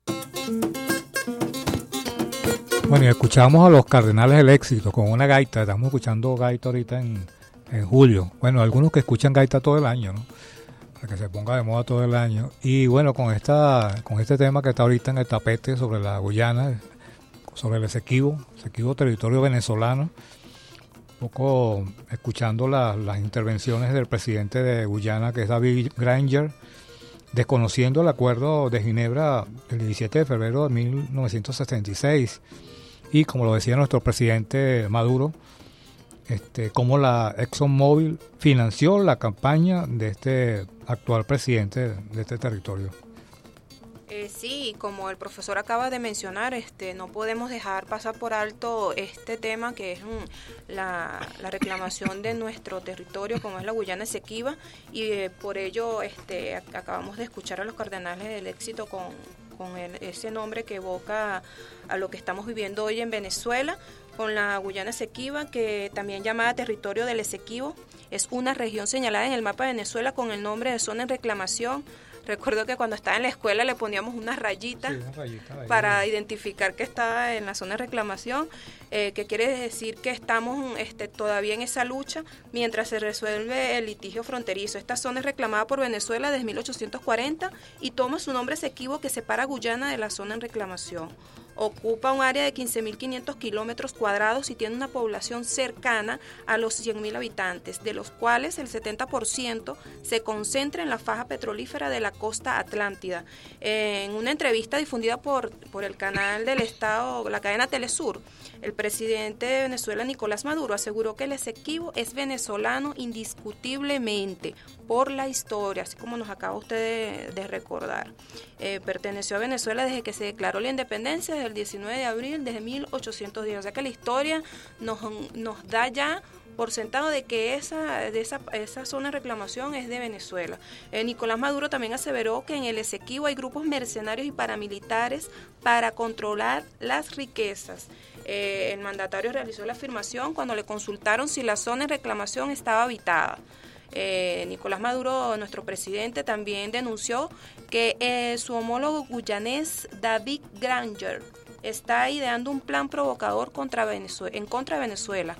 Speaker 4: Bueno, y escuchamos a los Cardenales del Éxito con una gaita. Estamos escuchando gaita ahorita en, en julio. Bueno, algunos que escuchan gaita todo el año, ¿no? Para que se ponga de moda todo el año. Y bueno, con esta con este tema que está ahorita en el tapete sobre la Guyana, sobre el Esequibo, Esequibo territorio venezolano, un poco escuchando la, las intervenciones del presidente de Guyana, que es David Granger, desconociendo el acuerdo de Ginebra del diecisiete de febrero de mil novecientos setenta y seis, y como lo decía nuestro presidente Maduro, este, cómo la ExxonMobil financió la campaña de este actual presidente de este territorio.
Speaker 3: Eh, sí, como el profesor acaba de mencionar, este, no podemos dejar pasar por alto este tema que es mm, la, la reclamación de nuestro territorio, como es la Guyana Esequiba, y eh, por ello este, acabamos de escuchar a los Cardenales del Éxito con, con el, ese nombre que evoca a lo que estamos viviendo hoy en Venezuela, con la Guyana Esequiba, que también llamada Territorio del Esequibo, es una región señalada en el mapa de Venezuela con el nombre de zona en reclamación, Recuerdo que cuando estaba en la escuela le poníamos unas rayitas
Speaker 4: sí, una rayita
Speaker 3: para identificar que estaba en la zona de reclamación, eh, que quiere decir que estamos este, todavía en esa lucha mientras se resuelve el litigio fronterizo. Esta zona es reclamada por Venezuela desde mil ochocientos cuarenta y toma su nombre Esequibo, que separa Guyana de la zona en reclamación. Ocupa un área de quince mil quinientos kilómetros cuadrados y tiene una población cercana a los cien mil habitantes, de los cuales el setenta por ciento se concentra en la faja petrolífera de la costa atlántida. Eh, en una entrevista difundida por, por el canal del Estado, la cadena Telesur, el presidente de Venezuela, Nicolás Maduro, aseguró que el Esequibo es venezolano indiscutiblemente por la historia, así como nos acaba usted de, de recordar. Eh, perteneció a Venezuela desde que se declaró la independencia, desde el diecinueve de abril, desde mil ochocientos diez. O sea que la historia nos, nos da ya por sentado de que esa, de esa, esa zona de reclamación es de Venezuela. Eh, Nicolás Maduro también aseveró que en el Esequibo hay grupos mercenarios y paramilitares para controlar las riquezas. Eh, el mandatario realizó la afirmación cuando le consultaron si la zona de reclamación estaba habitada. Eh, Nicolás Maduro, nuestro presidente, también denunció que eh, su homólogo guyanés David Granger está ideando un plan provocador contra Venezuela, en contra de Venezuela.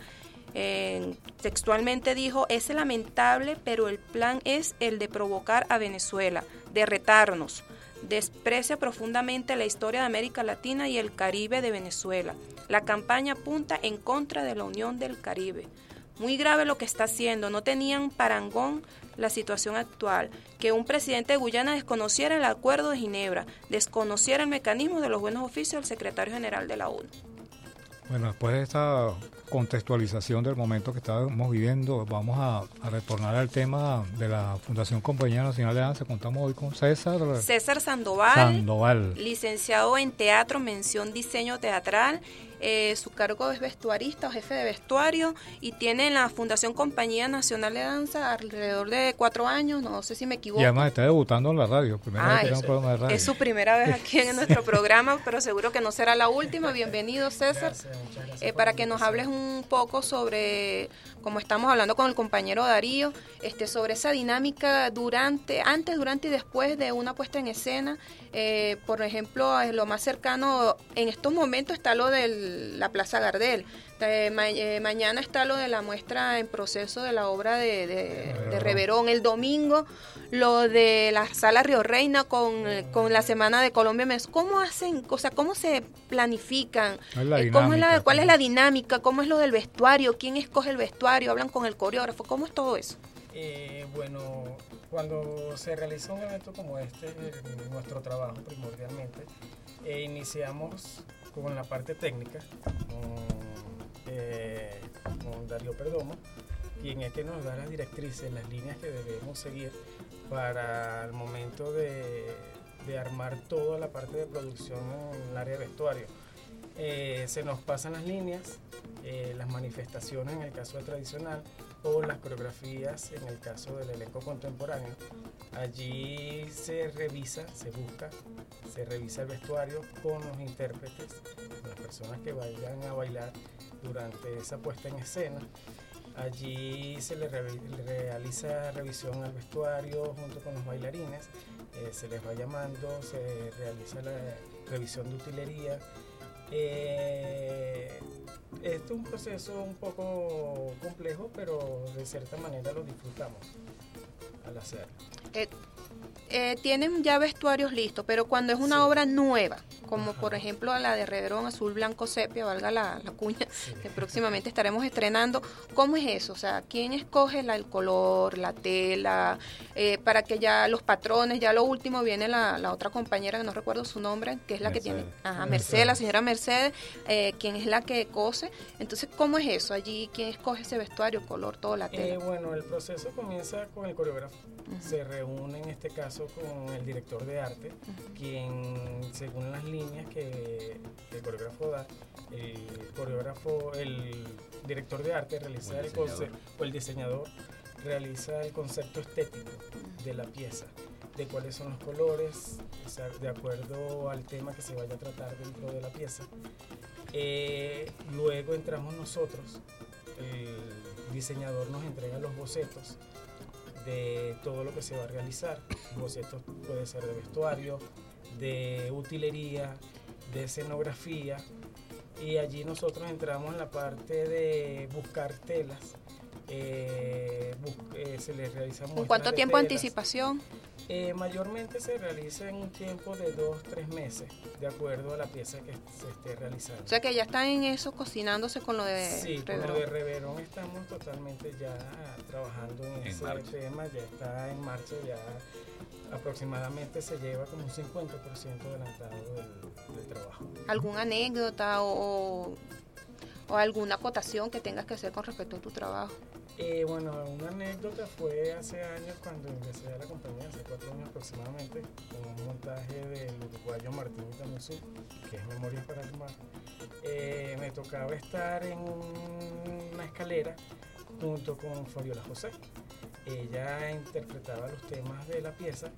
Speaker 3: Eh, textualmente dijo: es lamentable, pero el plan es el de provocar a Venezuela, de retarnos. Desprecia profundamente la historia de América Latina y el Caribe de Venezuela. La campaña apunta en contra de la Unión del Caribe. Muy grave lo que está haciendo. No tenían parangón la situación actual. Que un presidente de Guyana desconociera el Acuerdo de Ginebra, desconociera el mecanismo de los buenos oficios del secretario general de la ONU.
Speaker 4: Bueno, después de esta contextualización del momento que estamos viviendo, vamos a, a retornar al tema de la Fundación Compañía Nacional de Danza. Contamos hoy con César.
Speaker 3: César Sandoval,
Speaker 4: Sandoval.
Speaker 3: licenciado en Teatro, mención Diseño Teatral. Eh, su cargo es vestuarista o jefe de vestuario y tiene en la Fundación Compañía Nacional de Danza alrededor de cuatro años, no sé si me equivoco.
Speaker 4: Y además está debutando en la radio, primera
Speaker 3: ah,
Speaker 4: vez que tiene un programa de radio.
Speaker 3: Es su primera vez aquí en nuestro programa, pero seguro que no será la última. Bienvenido, César.
Speaker 14: Gracias, muchas gracias
Speaker 3: eh, para que nos hables un poco sobre, como estamos hablando con el compañero Darío, este, sobre esa dinámica durante, antes, durante y después de una puesta en escena. Eh, por ejemplo, lo más cercano en estos momentos está lo de la Plaza Gardel. Eh, ma eh, mañana está lo de la muestra en proceso de la obra de, de, de Reverón. El domingo lo de la Sala Río Reina con, con la Semana de Colombia. ¿Cómo hacen? O sea, ¿cómo se planifican?
Speaker 4: Es
Speaker 3: ¿Cómo es la, ¿Cuál es la dinámica? ¿Cómo es lo del vestuario? ¿Quién escoge el vestuario? ¿Hablan con el coreógrafo? ¿Cómo es todo eso?
Speaker 14: Eh, bueno, cuando se realiza un evento como este, eh, nuestro trabajo primordialmente, eh, iniciamos con la parte técnica, con, eh, con Darío Perdomo, quien es que nos da las directrices, las líneas que debemos seguir para el momento de, de armar toda la parte de producción en el área de vestuario. Eh, se nos pasan las líneas, eh, las manifestaciones en el caso del tradicional o las coreografías en el caso del elenco contemporáneo. Allí se revisa, se busca, se revisa el vestuario con los intérpretes, con las personas que vayan a bailar durante esa puesta en escena. Allí se le, re le realiza revisión al vestuario junto con los bailarines, eh, se les va llamando, se realiza la revisión de utilería. Eh, esto es un proceso un poco complejo, pero de cierta manera lo disfrutamos al hacerlo.
Speaker 3: Eh, eh, tienen ya vestuarios listos, pero cuando es una sí. obra nueva, como Ajá. por ejemplo la de Reverón Azul Blanco Sepia, valga la, la cuña, sí. que próximamente estaremos estrenando, ¿cómo es eso? O sea, ¿quién escoge la, el color, la tela, eh, para que ya los patrones, ya lo último viene la, la otra compañera, que no recuerdo su nombre, que es la Mercedes. que tiene, ajá, Mercedes, Mercedes, la señora Mercedes, eh, quien es la que cose? Entonces, ¿cómo es eso? Allí, ¿quién escoge ese vestuario, color, toda la tela?
Speaker 14: Eh, bueno, el proceso comienza con el coreógrafo, uh-huh. se reúne en este caso con el director de arte, uh-huh. quien, según las líneas que el coreógrafo da, el coreógrafo, el director de arte realiza el concepto, o el diseñador realiza el concepto estético de la pieza, de cuáles son los colores, o sea, de acuerdo al tema que se vaya a tratar dentro de la pieza. Eh, luego entramos nosotros, el diseñador nos entrega los bocetos de todo lo que se va a realizar. El boceto puede ser de vestuario, de utilería, de escenografía, y allí nosotros entramos en la parte de buscar telas. Eh, bus eh, se les realiza
Speaker 3: ¿Con cuánto tiempo de anticipación?
Speaker 14: Eh, mayormente se realiza en un tiempo de dos, tres meses, de acuerdo a la pieza que se esté realizando.
Speaker 3: O sea que ya están en eso, cocinándose con lo de
Speaker 14: Sí,
Speaker 3: Reverón.
Speaker 14: con lo de Reverón estamos totalmente ya trabajando en,
Speaker 5: En
Speaker 14: ese
Speaker 5: marcha.
Speaker 14: tema, ya está en marcha, ya aproximadamente se lleva como un cincuenta por ciento adelantado del, del trabajo.
Speaker 3: ¿Alguna anécdota o, o alguna acotación que tengas que hacer con respecto a tu trabajo?
Speaker 14: Eh, bueno, una anécdota fue hace años cuando ingresé a la compañía, hace cuatro años aproximadamente, con un montaje del uruguayo Martín Itamusu, que es Memorias para el Mar. Eh, me tocaba estar en un- una escalera junto con Fabiola José. Ella interpretaba los temas de la pieza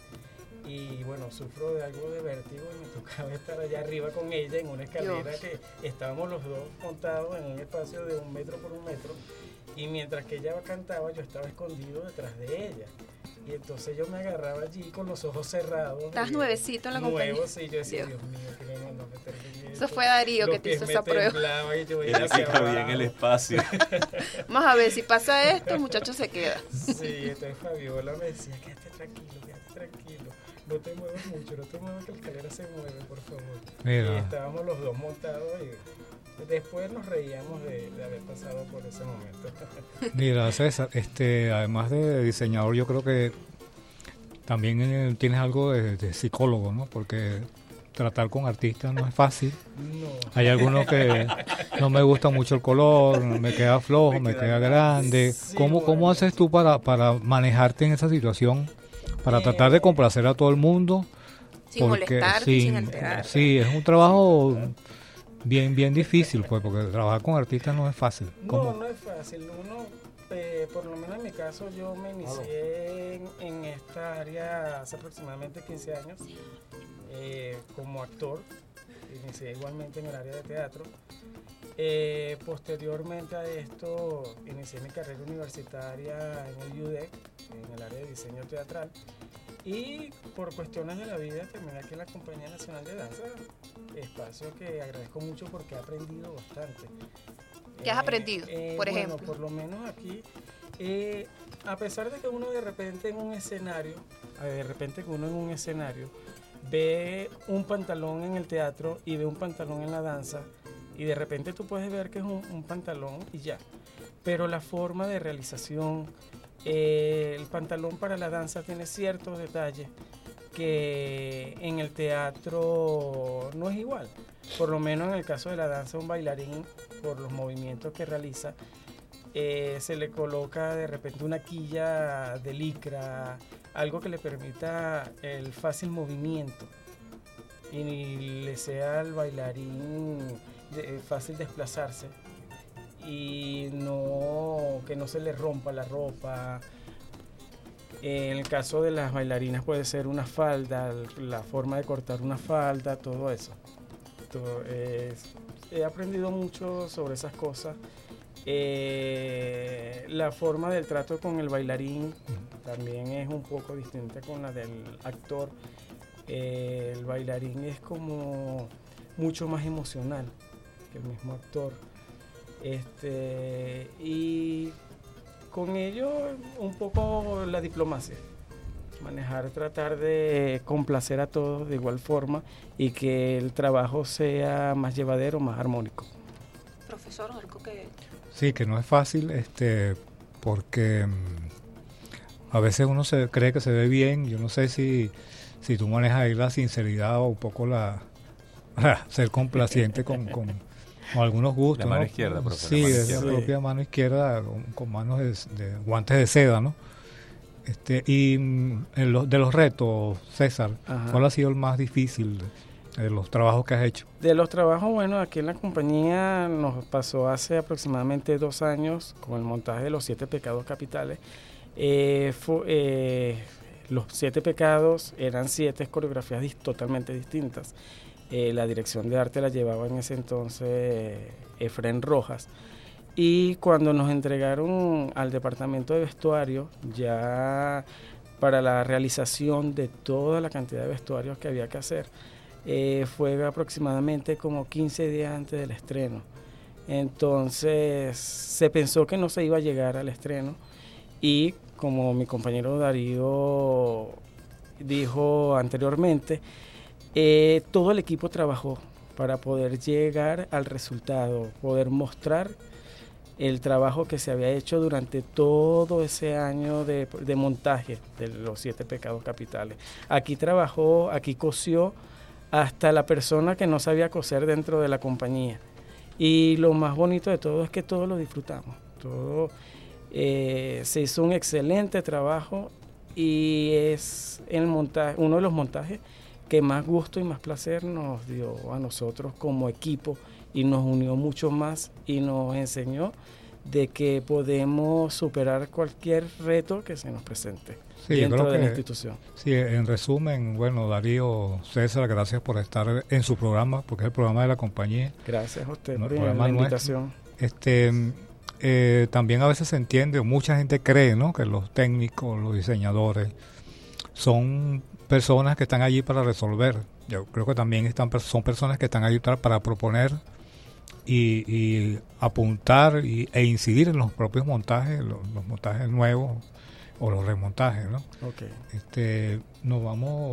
Speaker 14: y bueno, sufro de algo de vértigo y me tocaba estar allá arriba con ella en una escalera
Speaker 3: Dios.
Speaker 14: que estábamos los dos montados en un espacio de un metro por un metro. Y mientras que ella cantaba, yo estaba escondido detrás de ella. Y entonces yo me agarraba allí con los ojos cerrados.
Speaker 3: Estás
Speaker 14: y-
Speaker 3: nuevecito en la compañía.
Speaker 14: Nuevo, sí, yo decía,
Speaker 3: Dios.
Speaker 14: Dios, mío, que me mandó a meterme en
Speaker 3: Eso
Speaker 14: esto.
Speaker 3: fue Darío
Speaker 14: Los
Speaker 3: que te
Speaker 14: pies
Speaker 3: hizo
Speaker 14: me
Speaker 3: esa prueba.
Speaker 14: temblaban y yo veía
Speaker 5: Era que
Speaker 14: hacia
Speaker 5: cabía en
Speaker 14: abajo.
Speaker 5: el espacio.
Speaker 3: Vamos a ver, si pasa esto, el muchacho se queda.
Speaker 14: Sí, entonces Fabiola me decía, quédate tranquilo, quédate tranquilo. No te muevas mucho, no te muevas que la escalera se mueve, por favor.
Speaker 4: Mira.
Speaker 14: Y estábamos los dos montados y después nos reíamos de, de haber pasado por ese momento.
Speaker 4: Mira, César, este, además de diseñador, yo creo que también eh, tienes algo de, de psicólogo, ¿no? Porque tratar con artistas no es fácil.
Speaker 14: No.
Speaker 4: Hay algunos que no me gusta mucho el color, me queda flojo, me, queda grande.
Speaker 14: Sí,
Speaker 4: ¿Cómo, ¿Cómo
Speaker 14: bueno.
Speaker 4: haces tú para, para manejarte en esa situación? Para
Speaker 14: Eh,
Speaker 4: tratar de complacer a todo el mundo.
Speaker 3: Sin molestarte y sin alterar.
Speaker 4: Sí, es un trabajo bien bien difícil, pues, porque trabajar con artistas no es fácil. ¿Cómo?
Speaker 14: No, no es fácil. Uno, eh, por lo menos en mi caso, yo me inicié en, en esta área hace aproximadamente quince años eh, como actor. Inicié igualmente en el área de teatro. Eh, posteriormente a esto, inicié mi carrera universitaria en el U D E C, en el área de diseño teatral. Y por cuestiones de la vida terminé aquí en la Compañía Nacional de Danza, espacio que agradezco mucho porque he aprendido bastante.
Speaker 3: ¿Qué has aprendido, por
Speaker 14: bueno,
Speaker 3: ejemplo?
Speaker 14: por lo menos aquí, eh, a pesar de que uno de repente en un escenario, eh, de repente que uno en un escenario ve un pantalón en el teatro y ve un pantalón en la danza, y de repente tú puedes ver que es un, un pantalón y ya. Pero la forma de realización, eh, el pantalón para la danza tiene ciertos detalles que en el teatro no es igual. Por lo menos en el caso de la danza, un bailarín, por los movimientos que realiza, eh, se le coloca de repente una quilla de licra, algo que le permita el fácil movimiento y le sea al bailarín de, fácil desplazarse y no que no se le rompa la ropa. En el caso de las bailarinas puede ser una falda, la forma de cortar una falda, todo eso. Todo, eh, he aprendido mucho sobre esas cosas. Eh, la forma del trato con el bailarín también es un poco distinta con la del actor. Eh, el bailarín es como mucho más emocional que el mismo actor. Este, y con ello un poco la diplomacia, manejar, tratar de complacer a todos de igual forma y que el trabajo sea más llevadero, más armónico.
Speaker 3: Profesor, algo que...
Speaker 4: Sí, que no es fácil, este, porque mm, a veces uno se cree que se ve bien. Yo no sé si, si tú manejas ahí la sinceridad o un poco la ser complaciente con, con, con algunos gustos.
Speaker 5: La mano
Speaker 4: ¿no?
Speaker 5: izquierda, profesor.
Speaker 4: Sí,
Speaker 5: la mano
Speaker 4: es
Speaker 5: izquierda.
Speaker 4: la propia mano izquierda con, con manos de, de guantes de seda, ¿no? Este, y mm, en lo- de los retos, César,
Speaker 14: Ajá.
Speaker 4: ¿cuál ha sido el más difícil de, de los trabajos que has hecho?
Speaker 14: De los trabajos, bueno, aquí en la compañía nos pasó hace aproximadamente dos años con el montaje de los siete pecados capitales. Eh, fu- eh, los siete pecados eran siete coreografías dis- totalmente distintas. Eh, la dirección de arte la llevaba en ese entonces Efren Rojas. Y cuando nos entregaron al departamento de vestuario, ya para la realización de toda la cantidad de vestuarios que había que hacer, eh, fue aproximadamente como quince días antes del estreno. Entonces se pensó que no se iba a llegar al estreno y como mi compañero Darío dijo anteriormente, eh, todo el equipo trabajó para poder llegar al resultado, poder mostrar el trabajo que se había hecho durante todo ese año de, de montaje de los siete pecados capitales. Aquí trabajó, aquí cosió hasta la persona que no sabía coser dentro de la compañía. Y lo más bonito de todo es que todos lo disfrutamos. Todo, eh, se hizo un excelente trabajo y es el montaje, uno de los montajes que más gusto y más placer nos dio a nosotros como equipo y nos unió mucho más y nos enseñó de que podemos superar cualquier reto que se nos presente sí, dentro de que, la institución.
Speaker 4: Sí, en resumen, bueno, Darío, César, gracias por estar en su programa, porque es el programa de la compañía.
Speaker 14: Gracias a usted por la invitación.
Speaker 4: Este, eh, también a veces se entiende, o mucha gente cree, ¿no?, que los técnicos, los diseñadores, son personas que están allí para resolver. Yo creo que también están son personas que están allí para proponer y, y apuntar y, e incidir en los propios montajes, los, los montajes nuevos o los remontajes, ¿no?
Speaker 14: Okay.
Speaker 4: Este, nos vamos...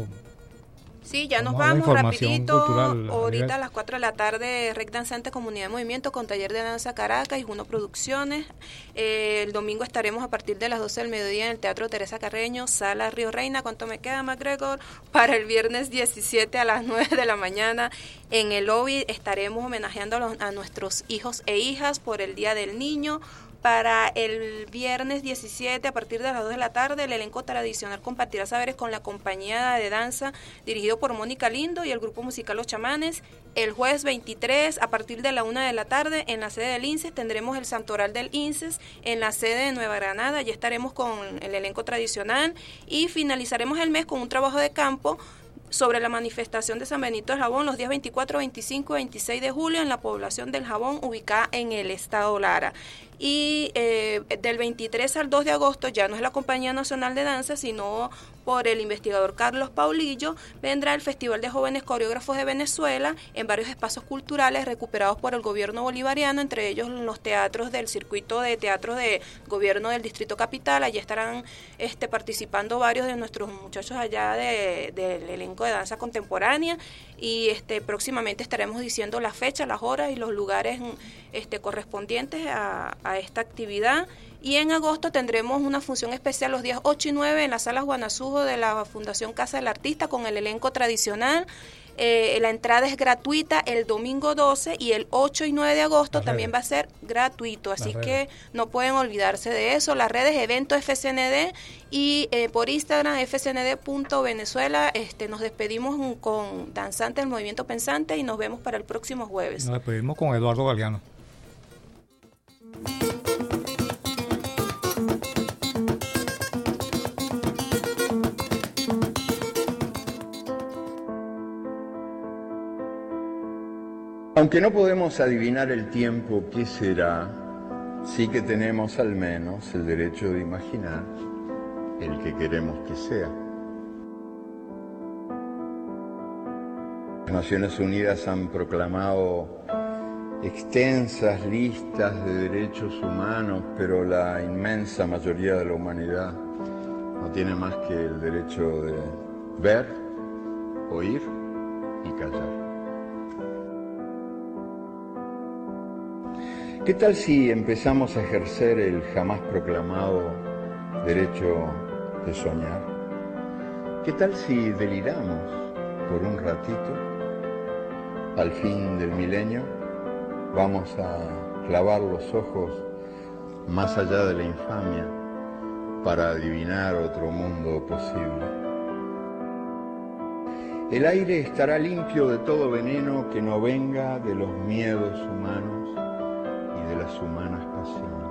Speaker 3: Sí, ya nos vamos rapidito, ahorita a las cuatro de la tarde, Rec Danzante Comunidad de Movimiento con Taller de Danza Caracas y Juno Producciones. Eh, el domingo estaremos a partir de las doce del mediodía en el Teatro Teresa Carreño, Sala Río Reina. ¿Cuánto me queda, MacGregor? Para el viernes diecisiete a las nueve de la mañana en el lobby estaremos homenajeando a, los, a nuestros hijos e hijas por el Día del Niño. Para el viernes diecisiete, a partir de las dos de la tarde, el elenco tradicional compartirá saberes con la compañía de danza dirigido por Mónica Lindo y el grupo musical Los Chamanes. El jueves veintitrés, a partir de la una de la tarde, en la sede del I N S E S, tendremos el Santoral del I N S E S en la sede de Nueva Granada. Ya estaremos con el elenco tradicional y finalizaremos el mes con un trabajo de campo sobre la manifestación de San Benito del Jabón los días veinticuatro, veinticinco y veintiséis de julio en la población del Jabón ubicada en el estado Lara. Y eh, del veintitrés al dos de agosto ya no es la Compañía Nacional de Danza, sino por el investigador Carlos Paulillo, vendrá el Festival de Jóvenes Coreógrafos de Venezuela en varios espacios culturales recuperados por el gobierno bolivariano, entre ellos los teatros del circuito de teatros de gobierno del Distrito Capital. Allí estarán este, participando varios de nuestros muchachos allá de, del elenco de danza contemporánea y este, próximamente estaremos diciendo la fecha, las horas y los lugares este, correspondientes a, a esta actividad. Y en agosto tendremos una función especial los días ocho y nueve en la Sala Guanazujo de la Fundación Casa del Artista con el elenco tradicional. Eh, la entrada es gratuita el domingo doce y el ocho y nueve de agosto también va a ser gratuito, así que no pueden olvidarse de eso. Las redes evento F C N D y eh, por Instagram f c n d punto venezuela. Este, nos despedimos con Danzantes del Movimiento Pensante y nos vemos para el próximo jueves.
Speaker 4: Nos despedimos con Eduardo Galeano.
Speaker 15: Aunque no podemos adivinar el tiempo que será, sí que tenemos al menos el derecho de imaginar el que queremos que sea. Las Naciones Unidas han proclamado extensas listas de derechos humanos, pero la inmensa mayoría de la humanidad no tiene más que el derecho de ver, oír y callar. ¿Qué tal si empezamos a ejercer el jamás proclamado derecho de soñar? ¿Qué tal si deliramos por un ratito? Al fin del milenio vamos a clavar los ojos más allá de la infamia para adivinar otro mundo posible. El aire estará limpio de todo veneno que no venga de los miedos humanos de las humanas pasiones.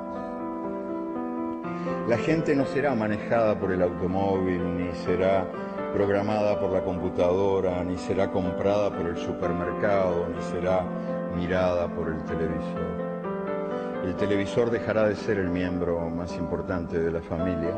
Speaker 15: La gente no será manejada por el automóvil, ni será programada por la computadora, ni será comprada por el supermercado, ni será mirada por el televisor. El televisor dejará de ser el miembro más importante de la familia.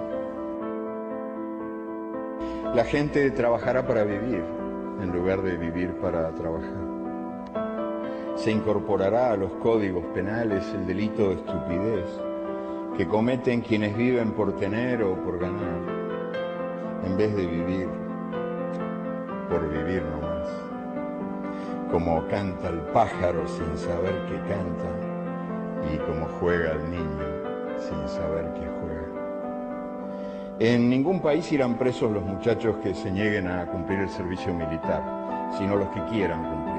Speaker 15: La gente trabajará para vivir, en lugar de vivir para trabajar. Se incorporará a los códigos penales el delito de estupidez que cometen quienes viven por tener o por ganar, en vez de vivir por vivir nomás. Como canta el pájaro sin saber que canta y como juega el niño sin saber que juega. En ningún país irán presos los muchachos que se nieguen a cumplir el servicio militar, sino los que quieran cumplir.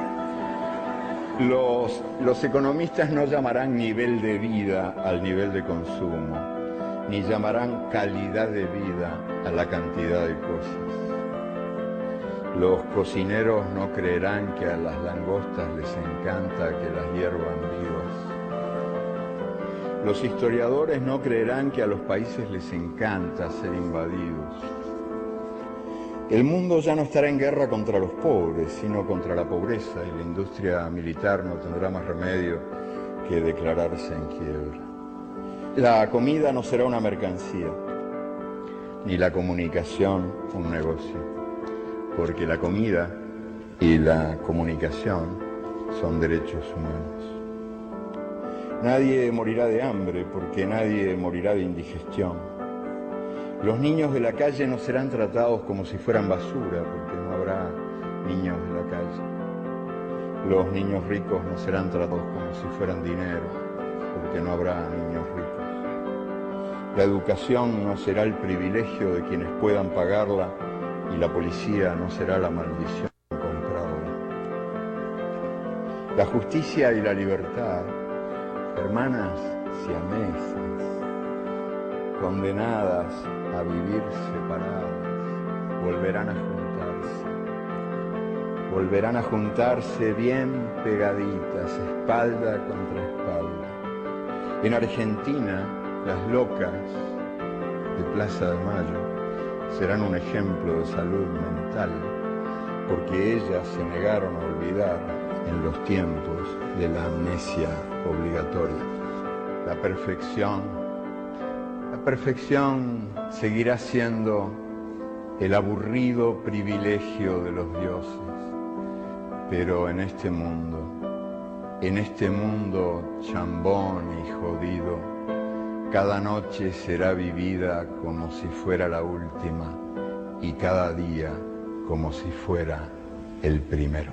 Speaker 15: Los, los economistas no llamarán nivel de vida al nivel de consumo, ni llamarán calidad de vida a la cantidad de cosas. Los cocineros no creerán que a las langostas les encanta que las hiervan vivas. Los historiadores no creerán que a los países les encanta ser invadidos. El mundo ya no estará en guerra contra los pobres, sino contra la pobreza, y la industria militar no tendrá más remedio que declararse en quiebra. La comida no será una mercancía, ni la comunicación un negocio, porque la comida y la comunicación son derechos humanos. Nadie morirá de hambre, porque nadie morirá de indigestión. Los niños de la calle no serán tratados como si fueran basura, porque no habrá niños de la calle. Los niños ricos no serán tratados como si fueran dinero, porque no habrá niños ricos. La educación no será el privilegio de quienes puedan pagarla, y la policía no será la maldición compradora. La justicia y la libertad, hermanas siamesas, condenadas a vivir separadas, volverán a juntarse. Volverán a juntarse bien pegaditas, espalda contra espalda. En Argentina, las locas de Plaza de Mayo serán un ejemplo de salud mental, porque ellas se negaron a olvidar en los tiempos de la amnesia obligatoria. La perfección La perfección seguirá siendo el aburrido privilegio de los dioses, pero en este mundo, en este mundo chambón y jodido, cada noche será vivida como si fuera la última y cada día como si fuera el primero.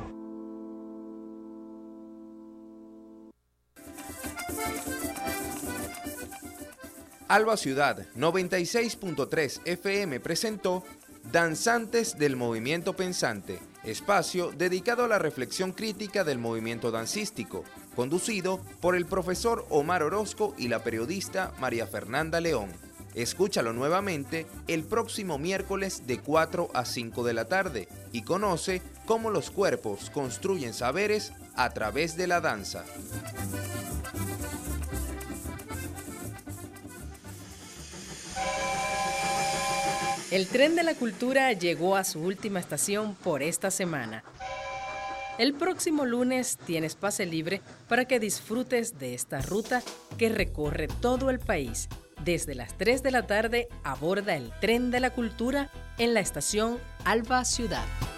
Speaker 2: Alba Ciudad noventa y seis punto tres F M presentó Danzantes del Movimiento Pensante, espacio dedicado a la reflexión crítica del movimiento dancístico, conducido por el profesor Omar Orozco y la periodista María Fernanda León. Escúchalo nuevamente el próximo miércoles de cuatro a cinco de la tarde y conoce cómo los cuerpos construyen saberes a través de la danza.
Speaker 1: El tren de la cultura llegó a su última estación por esta semana. El próximo lunes tienes pase libre para que disfrutes de esta ruta que recorre todo el país. Desde las tres de la tarde aborda el tren de la cultura en la estación Alba Ciudad.